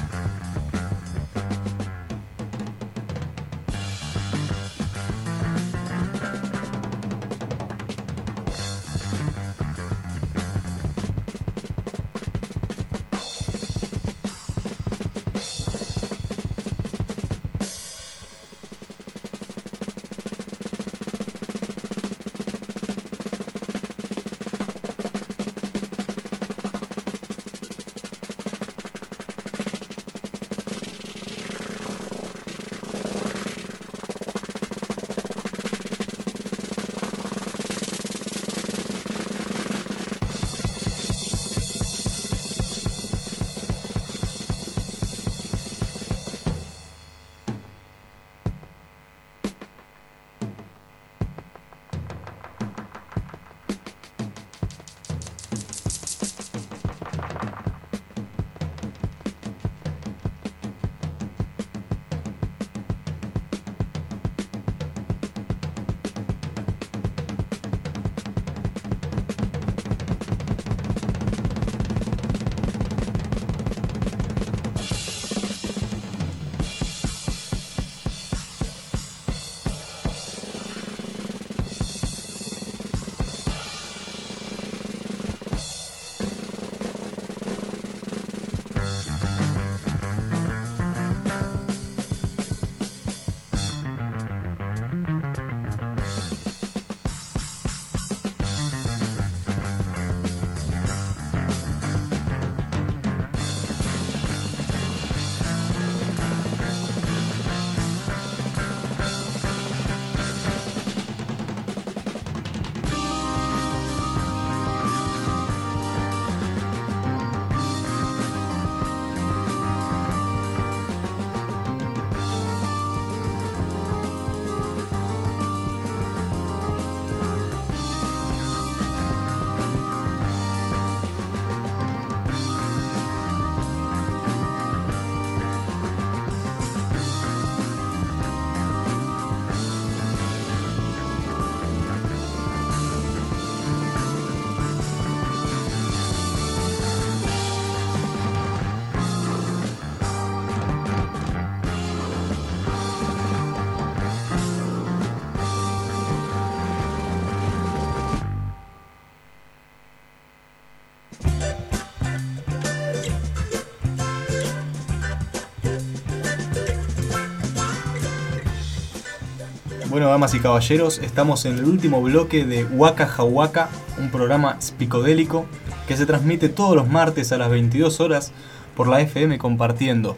Bueno, damas y caballeros, estamos en el último bloque de Waka Jawaka, un programa psicodélico que se transmite todos los martes a las veintidós horas por la F M Compartiendo,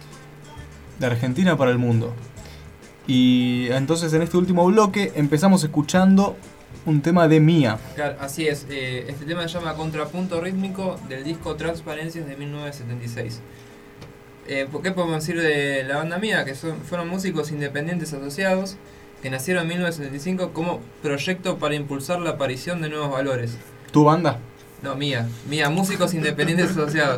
de Argentina para el mundo. Y entonces en este último bloque empezamos escuchando un tema de Mía. Claro, así es. Eh, este tema se llama Contrapunto Rítmico del disco Transparencias de mil novecientos setenta y seis. Eh, ¿Por qué podemos decir de la banda Mía? Que son, fueron músicos independientes asociados que nacieron en mil novecientos setenta y cinco como proyecto para impulsar la aparición de nuevos valores. ¿Tu banda? No, Mía. Mía, músicos independientes asociados.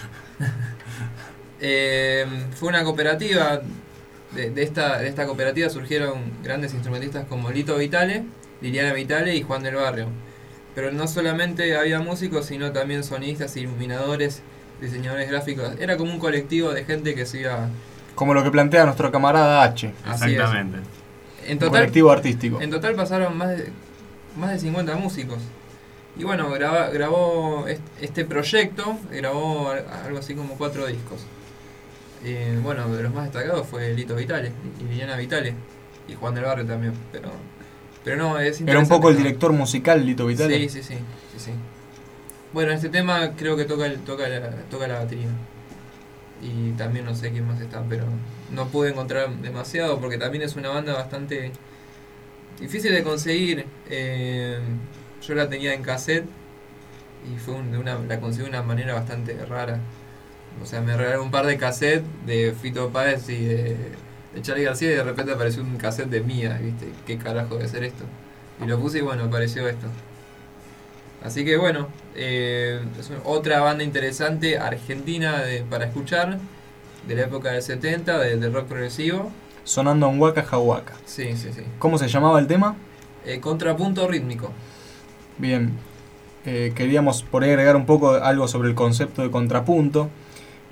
eh, fue una cooperativa. De, de, esta, de esta cooperativa surgieron grandes instrumentistas como Lito Vitale, Liliana Vitale y Juan del Barrio. Pero no solamente había músicos, sino también sonistas, iluminadores, diseñadores gráficos. Era como un colectivo de gente que se iba... Como lo que plantea nuestro camarada H. Así Exactamente. Es. En total, un colectivo artístico. En total pasaron más de, más de cincuenta músicos. Y bueno, graba, grabó este proyecto, grabó algo así como cuatro discos. Eh, bueno, de los más destacados fue Lito Vitale y Liliana Vitale y Juan del Barrio también, pero pero no, es interesante. Era un poco el director musical Lito Vitale. Sí, sí, sí, sí, sí. Bueno, este tema creo que toca el, toca la, toca la batería. Y también no sé quién más está, pero no pude encontrar demasiado porque también es una banda bastante difícil de conseguir. Eh, yo la tenía en cassette y fue un, de una, la conseguí de una manera bastante rara. O sea, me regalaron un par de cassettes de Fito Páez y de, de Charly García y de repente apareció un cassette de Mía, ¿viste? ¿Qué carajo debe ser esto? Y lo puse y bueno, apareció esto. Así que bueno, eh, es otra banda interesante argentina de, para escuchar, de la época del setenta, de, de rock progresivo. Sonando en Waka Jawaka. Sí, sí, sí. ¿Cómo se llamaba el tema? Eh, Contrapunto Rítmico. Bien, eh, queríamos por ahí agregar un poco algo sobre el concepto de contrapunto.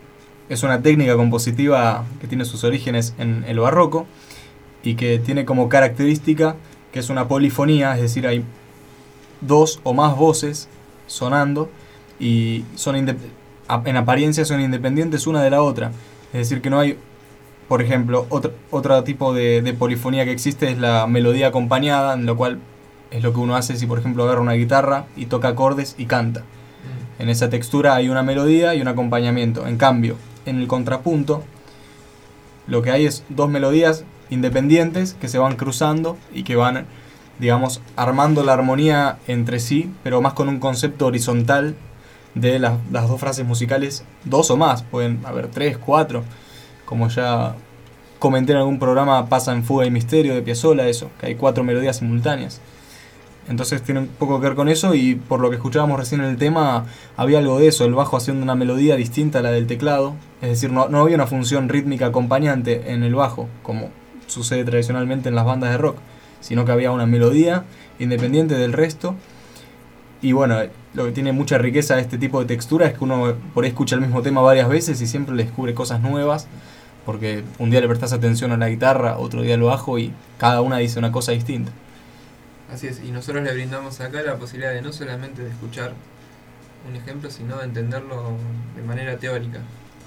es una técnica compositiva que tiene sus orígenes en el barroco y que tiene como característica que es una polifonía, es decir, hay dos o más voces sonando y son en apariencia son independientes una de la otra. Es decir, que no hay, por ejemplo, otro, otro tipo de, de polifonía que existe es la melodía acompañada, en lo cual es lo que uno hace si, por ejemplo, agarra una guitarra y toca acordes y canta. Mm. En esa textura hay una melodía y un acompañamiento. En cambio, en el contrapunto, lo que hay es dos melodías independientes que se van cruzando y que van, digamos, armando la armonía entre sí, pero más con un concepto horizontal de las, las dos frases musicales, dos o más, pueden haber tres, cuatro, como ya comenté en algún programa, pasa en Fuga y Misterio de Piazzolla, eso, que hay cuatro melodías simultáneas. Entonces tiene un poco que ver con eso, y por lo que escuchábamos recién en el tema, había algo de eso, el bajo haciendo una melodía distinta a la del teclado, es decir, no, no había una función rítmica acompañante en el bajo, como sucede tradicionalmente en las bandas de rock, sino que había una melodía independiente del resto. Y bueno, lo que tiene mucha riqueza de este tipo de textura es que uno por ahí escucha el mismo tema varias veces y siempre le descubre cosas nuevas, porque un día le prestás atención a la guitarra, otro día al bajo, y cada una dice una cosa distinta. Así es, y nosotros le brindamos acá la posibilidad de no solamente de escuchar un ejemplo, sino de entenderlo de manera teórica.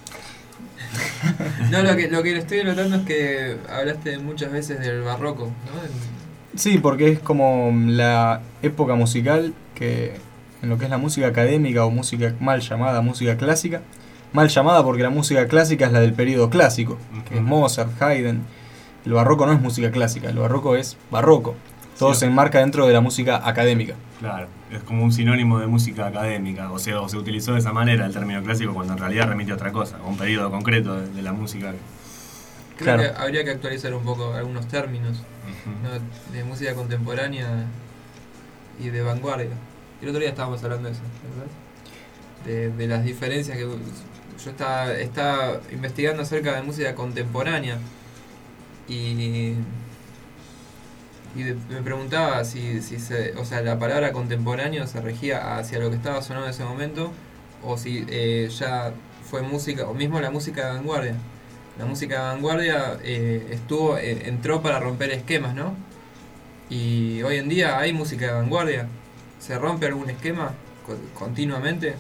No, lo que, lo que le estoy notando es que hablaste muchas veces del barroco, ¿no? Sí, porque es como la época musical que en lo que es la música académica o música mal llamada música clásica, mal llamada porque la música clásica es la del periodo clásico, uh-huh. que es Mozart, Haydn. El barroco no es música clásica, el barroco es barroco. Todo sí. Se enmarca dentro de la música académica. Claro, es como un sinónimo de música académica, o sea, o se utilizó de esa manera el término clásico cuando en realidad remite a otra cosa, a un periodo concreto de, de la música. Creo claro. que habría que actualizar un poco algunos términos, uh-huh. ¿no? De música contemporánea y de vanguardia. El otro día estábamos hablando de eso, ¿verdad? De, de las diferencias que yo estaba, estaba investigando acerca de música contemporánea y... Y de, me preguntaba si, si se, o sea, la palabra contemporáneo se regía hacia lo que estaba sonando en ese momento, o si eh, ya fue música, o mismo la música de vanguardia. La música de vanguardia eh, estuvo eh, entró para romper esquemas, ¿no? Y hoy en día hay música de vanguardia. ¿Se rompe algún esquema continuamente?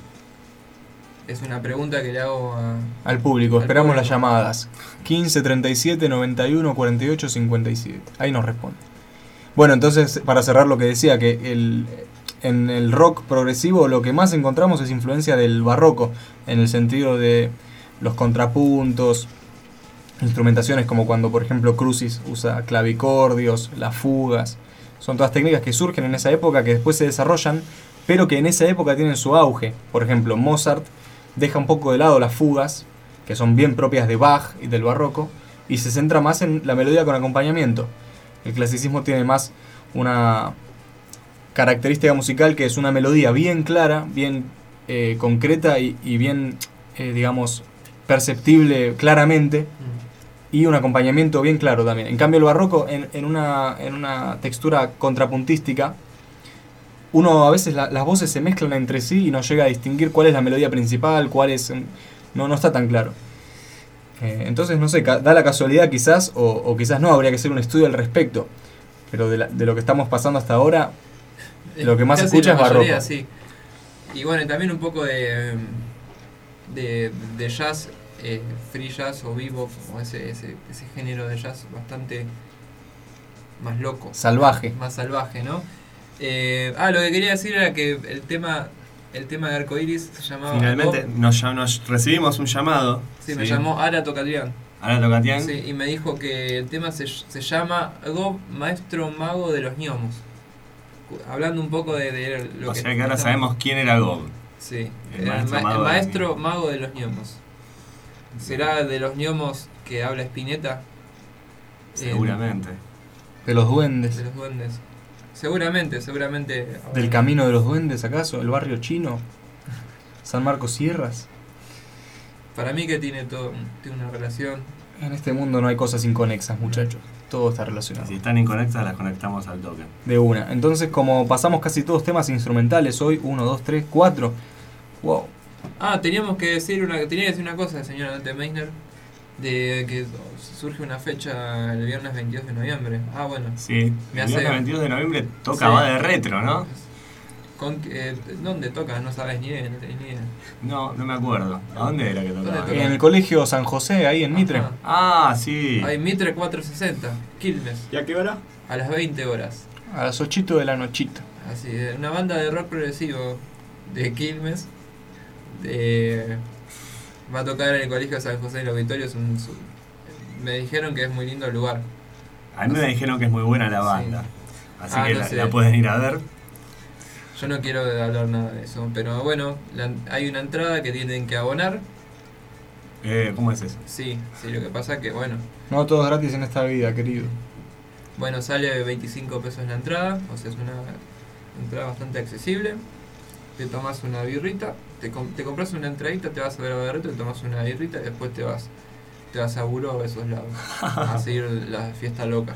Es una pregunta que le hago a, al público. Al Esperamos público. Las llamadas. quince, treinta y siete, noventa y uno, cuarenta y ocho, cincuenta y siete. Ahí nos responde. Bueno, entonces, para cerrar lo que decía, que el, en el rock progresivo lo que más encontramos es influencia del barroco, en el sentido de los contrapuntos, instrumentaciones como cuando, por ejemplo, Crucis usa clavicordios, las fugas. Son todas técnicas que surgen en esa época, que después se desarrollan, pero que en esa época tienen su auge. Por ejemplo, Mozart deja un poco de lado las fugas, que son bien propias de Bach y del barroco, y se centra más en la melodía con acompañamiento. El clasicismo tiene más una característica musical que es una melodía bien clara, bien eh, concreta y, y bien, eh, digamos, perceptible claramente, mm. y un acompañamiento bien claro también. En cambio el barroco, en, en, una, en una textura contrapuntística, uno a veces la, las voces se mezclan entre sí y no llega a distinguir cuál es la melodía principal, cuál es... No, no está tan claro. Eh, entonces, no sé, da la casualidad quizás, o, o quizás no, habría que hacer un estudio al respecto. Pero de, la, de lo que estamos pasando hasta ahora, lo que más se escucha es barroco. Sí. Y bueno, también un poco de, de, de jazz, eh, free jazz o bebop, o ese, ese, ese género de jazz bastante más loco. Salvaje. Más salvaje, ¿no? Eh, ah, lo que quería decir era que el tema... El tema de Arcoiris se llamaba... Finalmente nos, nos recibimos un llamado. Sí, sí. Me llamó Ara Tocatian. Ara Tocatian. Sí, y me dijo que el tema se, se llama Gob, Maestro Mago de los Gnomos. Hablando un poco de, de lo o que... O sea que ahora sabemos quién era Gob. Sí, el, el maestro, ma, mago, el maestro de mago de los Gnomos. ¿Será de los Gnomos que habla Spinetta? Seguramente. Eh, de los duendes. De los duendes. Seguramente, seguramente. ¿Del Camino de los Duendes, acaso? ¿El barrio chino? ¿San Marcos Sierras? Para mí que tiene todo, tiene una relación. En este mundo no hay cosas inconexas, muchachos. Todo está relacionado. Si están inconexas, las conectamos al toque. De una. Entonces, como pasamos casi todos temas instrumentales hoy, uno, dos, tres, cuatro. Wow. Ah, teníamos que decir una, tenía que decir una cosa, señora Dante Meissner, de que surge una fecha el viernes veintidós de noviembre. Ah, bueno. Sí, Me el hace... viernes veintidós de noviembre toca Sí. va de retro, ¿no? Con, eh, ¿Dónde toca? No sabes ni idea, no tenés ni idea. No, no me acuerdo. ¿A dónde era que tocaba? toca? En el colegio San José, ahí en Mitre. Ajá. Ah, sí. Hay Mitre cuatrocientos sesenta, Quilmes. ¿Y a qué hora? A las veinte horas. A las ocho de la nochita. Así, eh, una banda de rock progresivo de Quilmes. De, va a tocar en el colegio San José del Auditorio. Es un, su- me dijeron que es muy lindo el lugar. A mí me dijeron que es muy buena la banda. Así Ah, que no la, sé. la pueden ir a ver. Yo no quiero hablar nada de eso, pero bueno, la- hay una entrada que tienen que abonar. Eh, ¿Cómo es eso? Sí, sí, lo que pasa es que, bueno, No todo es gratis en esta vida, querido. bueno, sale veinticinco pesos la entrada, o sea, es una entrada bastante accesible. Te tomas una birrita, te, com- te compras una entradita, te vas a ver a Berreto, te tomas una birrita y después te vas, te vas a Buró o a esos lados a seguir la fiesta loca.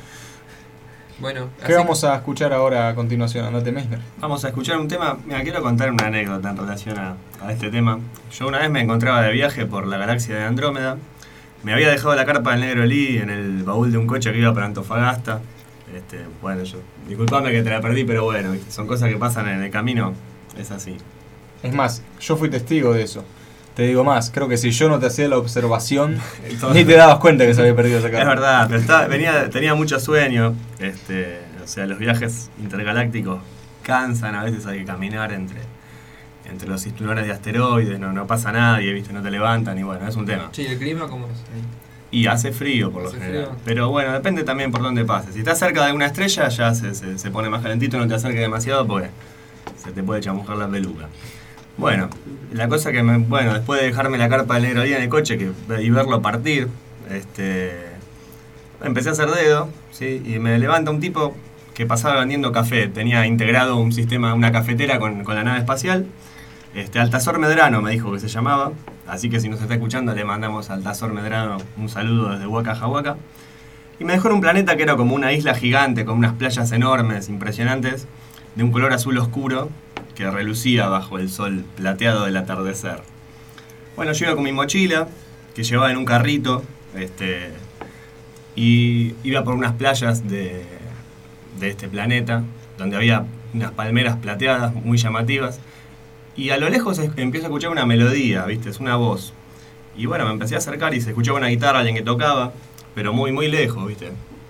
Bueno, ¿Qué así vamos a escuchar ahora a continuación, Andate Meissner? Vamos a escuchar un tema. Mira, quiero contar una anécdota en relación a, a este tema. Yo una vez me encontraba de viaje por la galaxia de Andrómeda. Me había dejado la carpa del Negro Lee en el baúl de un coche que iba para Antofagasta. Este, bueno, yo, disculpame que te la perdí, pero bueno, ¿viste? Son cosas que pasan en el camino. Es así. Es más, yo fui testigo de eso. Te digo más, creo que si yo no te hacía la observación, ni te dabas cuenta que se había perdido esa carta. Es verdad, pero estaba- venía, tenía mucho sueño. Este, o sea, los viajes intergalácticos cansan, a veces hay que caminar entre, entre los cinturones de asteroides, no, no pasa nadie, ¿viste? No te levantan y bueno, es un tema. Sí, ¿el clima cómo es ahí? Y hace frío por lo Hace general. frío. Pero bueno, depende también por dónde pases. Si estás cerca de una estrella ya se, se, se pone más calentito, no te acerques demasiado porque se te puede chamujar la peluca. Bueno, la cosa que me, bueno, después de dejarme la carpa del Negro Día en el coche que, y verlo partir, este, empecé a hacer dedo, ¿sí? Y me levanta un tipo que pasaba vendiendo café. Tenía integrado un sistema, una cafetera con, con la nave espacial. Este, Altazor Medrano me dijo que se llamaba, así que si nos está escuchando le mandamos a Altazor Medrano un saludo desde Huaca, Jahuaca. Y me dejó en un planeta que era como una isla gigante con unas playas enormes, impresionantes, de un color azul oscuro que relucía bajo el sol plateado del atardecer. Bueno, yo iba con mi mochila, que llevaba en un carrito, este, y iba por unas playas de, de este planeta, donde había unas palmeras plateadas muy llamativas, y a lo lejos es- empiezo a escuchar una melodía, ¿viste? Es una voz. Y bueno, me empecé a acercar y se escuchaba una guitarra, alguien que tocaba, pero muy, muy lejos, ¿viste?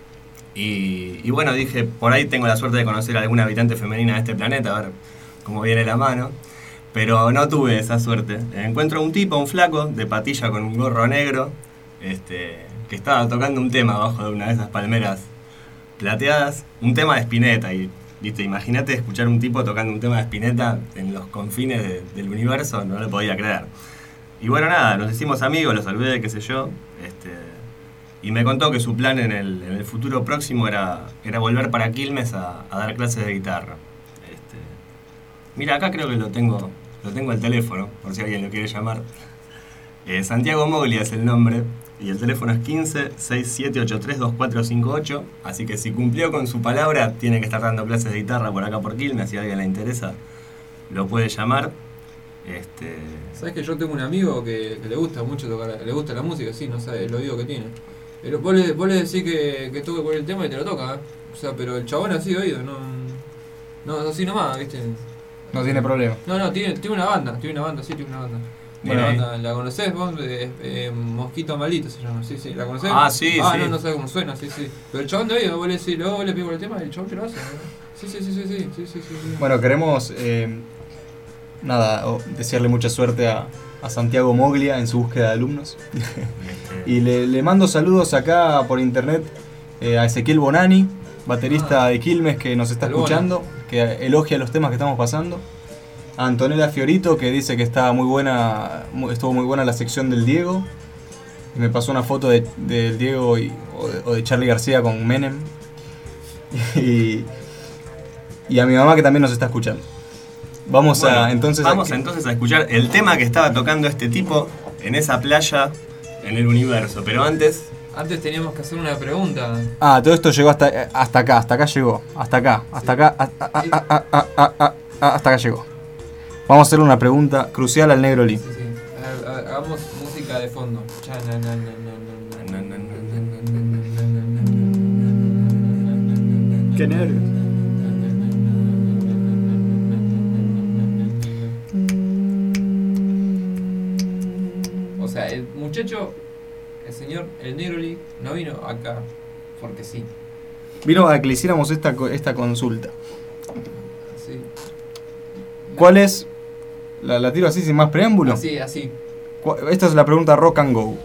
Y, y bueno, dije, por ahí tengo la suerte de conocer a alguna habitante femenina de este planeta, a ver cómo viene la mano. Pero no tuve esa suerte. Encuentro a un tipo, un flaco, de patilla con un gorro negro, este, que estaba tocando un tema abajo de una de esas palmeras plateadas, un tema de Spinetta. Y, viste, imagínate escuchar un tipo tocando un tema de Spinetta en los confines de- del universo, no lo podía creer. Y bueno, nada, nos hicimos amigos, lo saludé, qué sé yo, este, y me contó que su plan en el, en el futuro próximo era, era volver para Quilmes a, a dar clases de guitarra. Este, mira, acá creo que lo tengo, lo tengo el teléfono, por si alguien lo quiere llamar. Eh, Santiago Moglia es el nombre, y el teléfono es quince, sesenta y siete ochenta y tres, veinticuatro cincuenta y ocho, así que si cumplió con su palabra, tiene que estar dando clases de guitarra por acá por Quilmes, si a alguien le interesa, lo puede llamar. Este, ¿Sabes que yo tengo un amigo que, que le gusta mucho tocar, le gusta la música, sí, no sabe el oído que tiene? Pero vos le, vos le decís que, que toque por el tema y te lo toca, ¿eh? O sea, pero el chabón así de oído, no, no, así nomás, ¿viste? No tiene problema. No, no, tiene, tiene una banda, tiene una banda, sí, tiene una banda. Tiene Bueno, una banda, ¿la conocés vos? Eh, eh, Mosquito Maldito se llama, sí, sí, ¿la conocés? Ah, sí, ah, sí. no, no sabe cómo suena, sí, sí. Pero el chabón de oído, vos le decís, luego vos le pido por el tema y el chabón te lo hace, ¿no? Sí, sí, sí, sí, sí, sí, sí, sí, sí. Bueno, queremos eh, nada, o- desearle mucha suerte a, a Santiago Moglia en su búsqueda de alumnos. Y le, le mando saludos acá por internet eh, a Ezequiel Bonani, baterista de Quilmes, que nos está El Bono. escuchando, que elogia los temas que estamos pasando. A Antonella Fiorito, que dice que está muy buena, mu- estuvo muy buena la sección del Diego. Y me pasó una foto de, del Diego y, o, de, o de Charly García con Menem. Y, y a mi mamá, que también nos está escuchando. Vamos Bueno, a entonces vamos a, entonces a escuchar el tema que estaba tocando este tipo en esa playa en el universo. Pero antes, Antes teníamos que hacer una pregunta. Ah, todo esto llegó hasta, hasta acá, hasta acá llegó, hasta acá, hasta acá, a- a- a- a- a- a- a- hasta acá llegó. Vamos a hacerle una pregunta crucial al Negro Lee. Sí, sí. Vamos, música de fondo. Cha, na, na, na, na, na, na, na, na. Qué nervios. O sea, el muchacho, el señor, el Neroli, no vino acá porque sí. Vino a que le hiciéramos esta, co- esta consulta. Sí. ¿Cuál es? La, la tiro así sin más preámbulo. Así, así. Cu- Esta es la pregunta Rock and Go.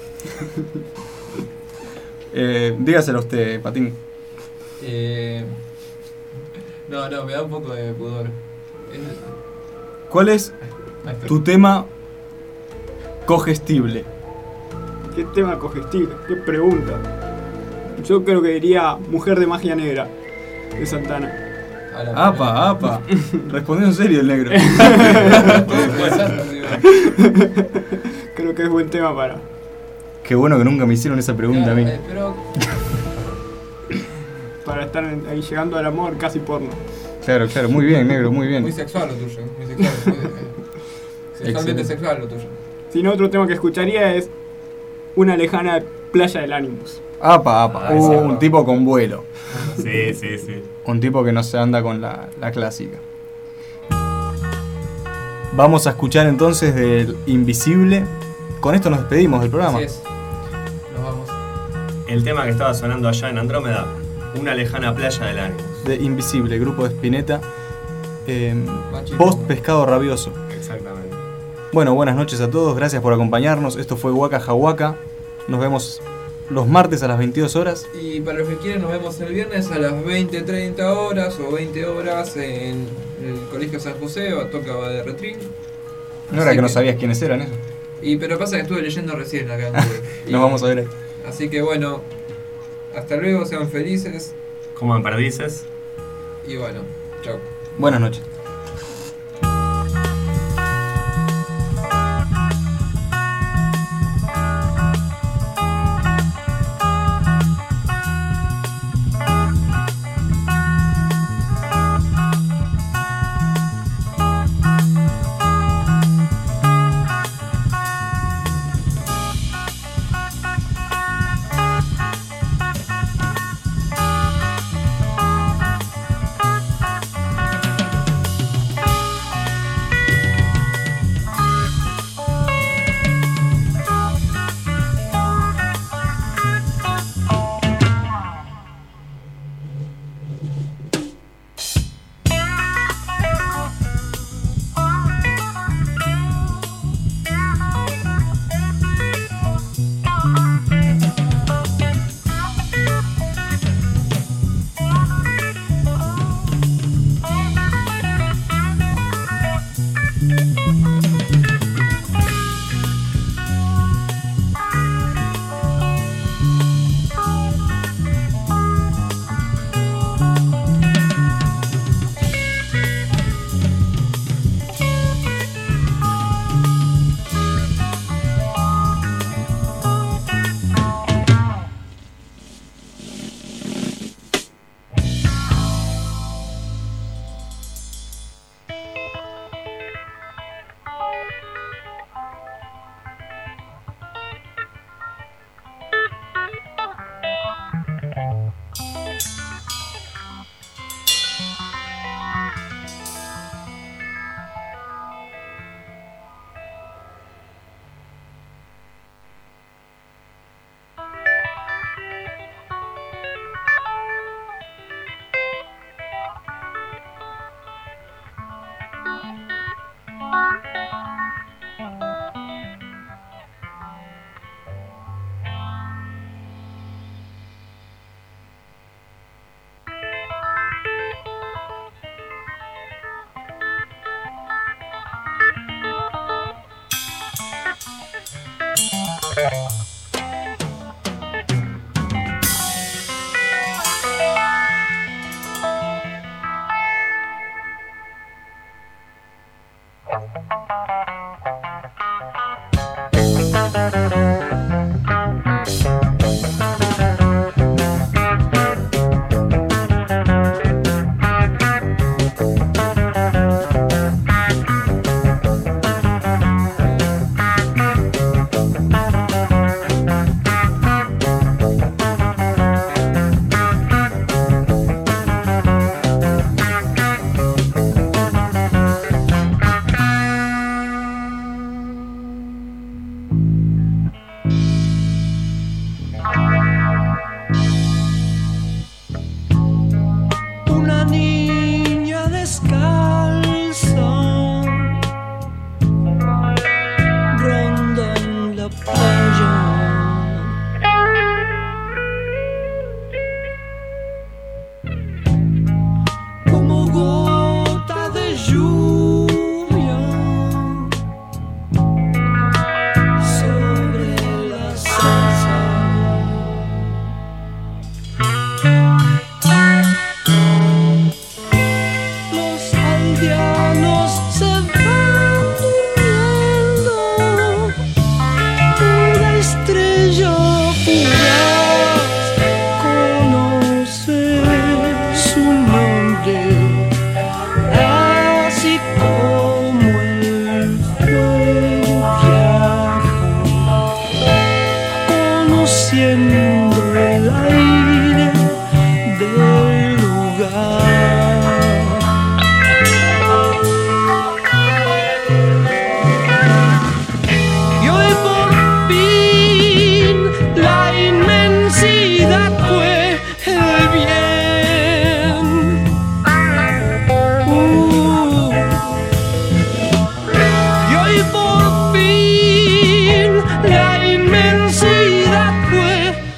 eh, dígaselo a usted, Patín. Eh, no, no, me da un poco de pudor. Es- ¿Cuál es tu tema cogestible? ¿Qué tema cogestible? ¿Qué pregunta? Yo creo que diría Mujer de Magia Negra, de Santana. Apa, apa. Respondió en serio el negro. Creo que es buen tema para... Qué bueno que nunca me hicieron esa pregunta a mí. Pero para estar en- ahí llegando al amor casi porno. Claro, claro, muy bien, negro, muy bien. muy sexual lo tuyo. Muy sexual. Muy, eh, sexualmente Excelente. sexual lo tuyo. Si no, otro tema que escucharía es Una lejana playa del Animus. Apa, apa. Ah, Uh, ese un no. tipo con vuelo. Sí, sí, sí. Un tipo que no se anda con la, la clásica. Vamos a escuchar entonces del Invisible. Con esto nos despedimos del programa. Así es. Nos vamos. El tema que estaba sonando allá en Andrómeda, Una lejana playa del ánimo. De Invisible, grupo de Spinetta. Eh, Machi. post Pescado Rabioso. Exactamente. Bueno, buenas noches a todos. Gracias por acompañarnos. Esto fue Waka Jawaka. Nos vemos los martes a las veintidós horas. Y para los que quieren, nos vemos el viernes a las veinte treinta horas o veinte horas en el Colegio San José o Toca de Retrín. No era que no sabías quiénes eran eso. Y pero pasa que estuve leyendo recién acá. Y- Nos vamos a ver ahí. Así que bueno, hasta luego, sean felices Coman perdices. y bueno, chao. Buenas noches. siendo el aire del lugar. Y hoy por fin la inmensidad fue el bien. Uh. Y hoy por fin la inmensidad fue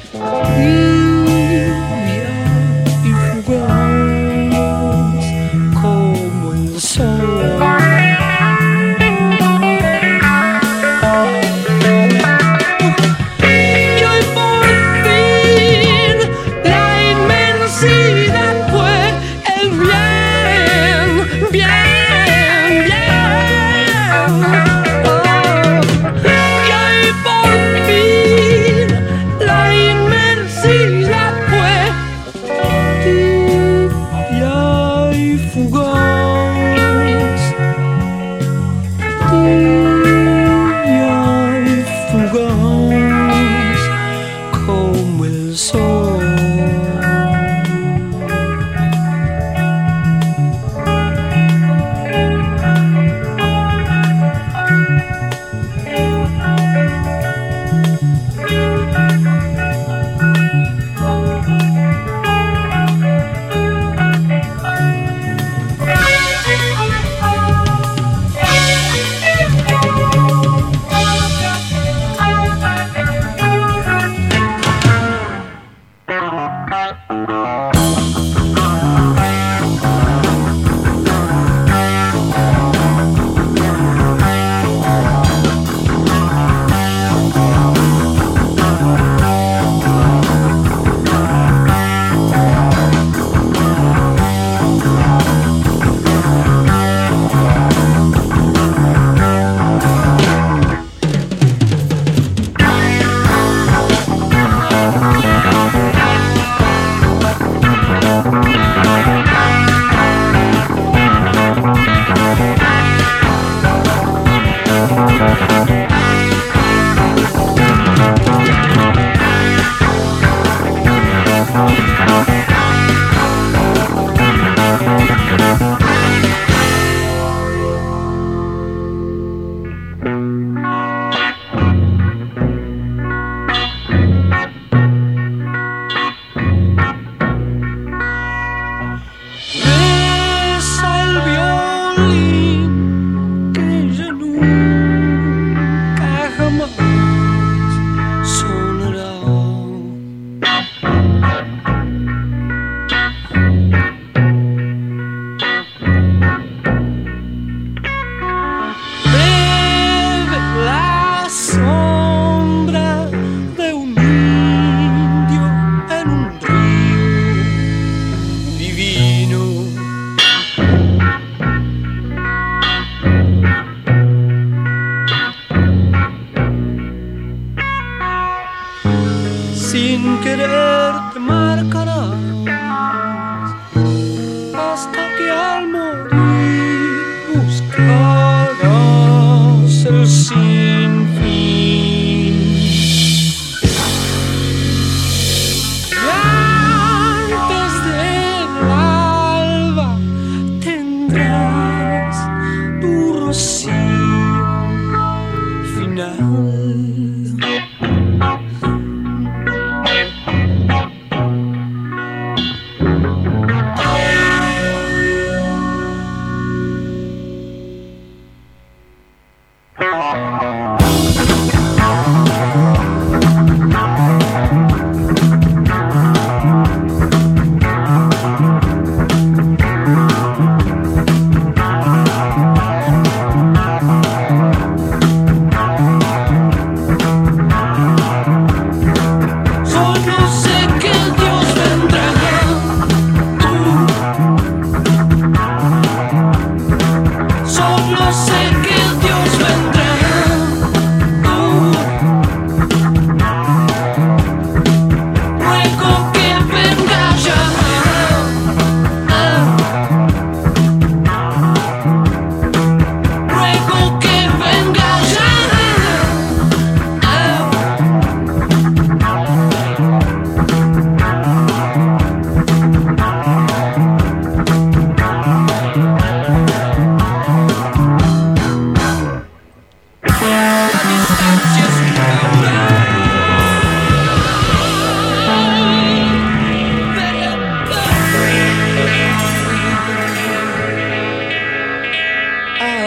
tibia y fugaz como el sol. Y hoy por fin la inmensidad fue el bien, bien, bien. Y hoy por fin la inmensidad fue tibia y fugaz, tibia y fugaz como el sol. Besa el violín que ya nunca jamás sonará. Bebe la sombra de un indio en un río divino. Sin querer te marcarás hasta que al morir buscarás el sinfín. Y antes del alba tendrás tu rocío final.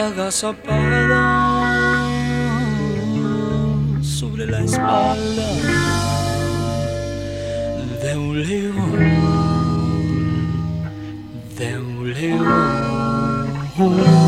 agazapada sobre la espalda de un león, de un león.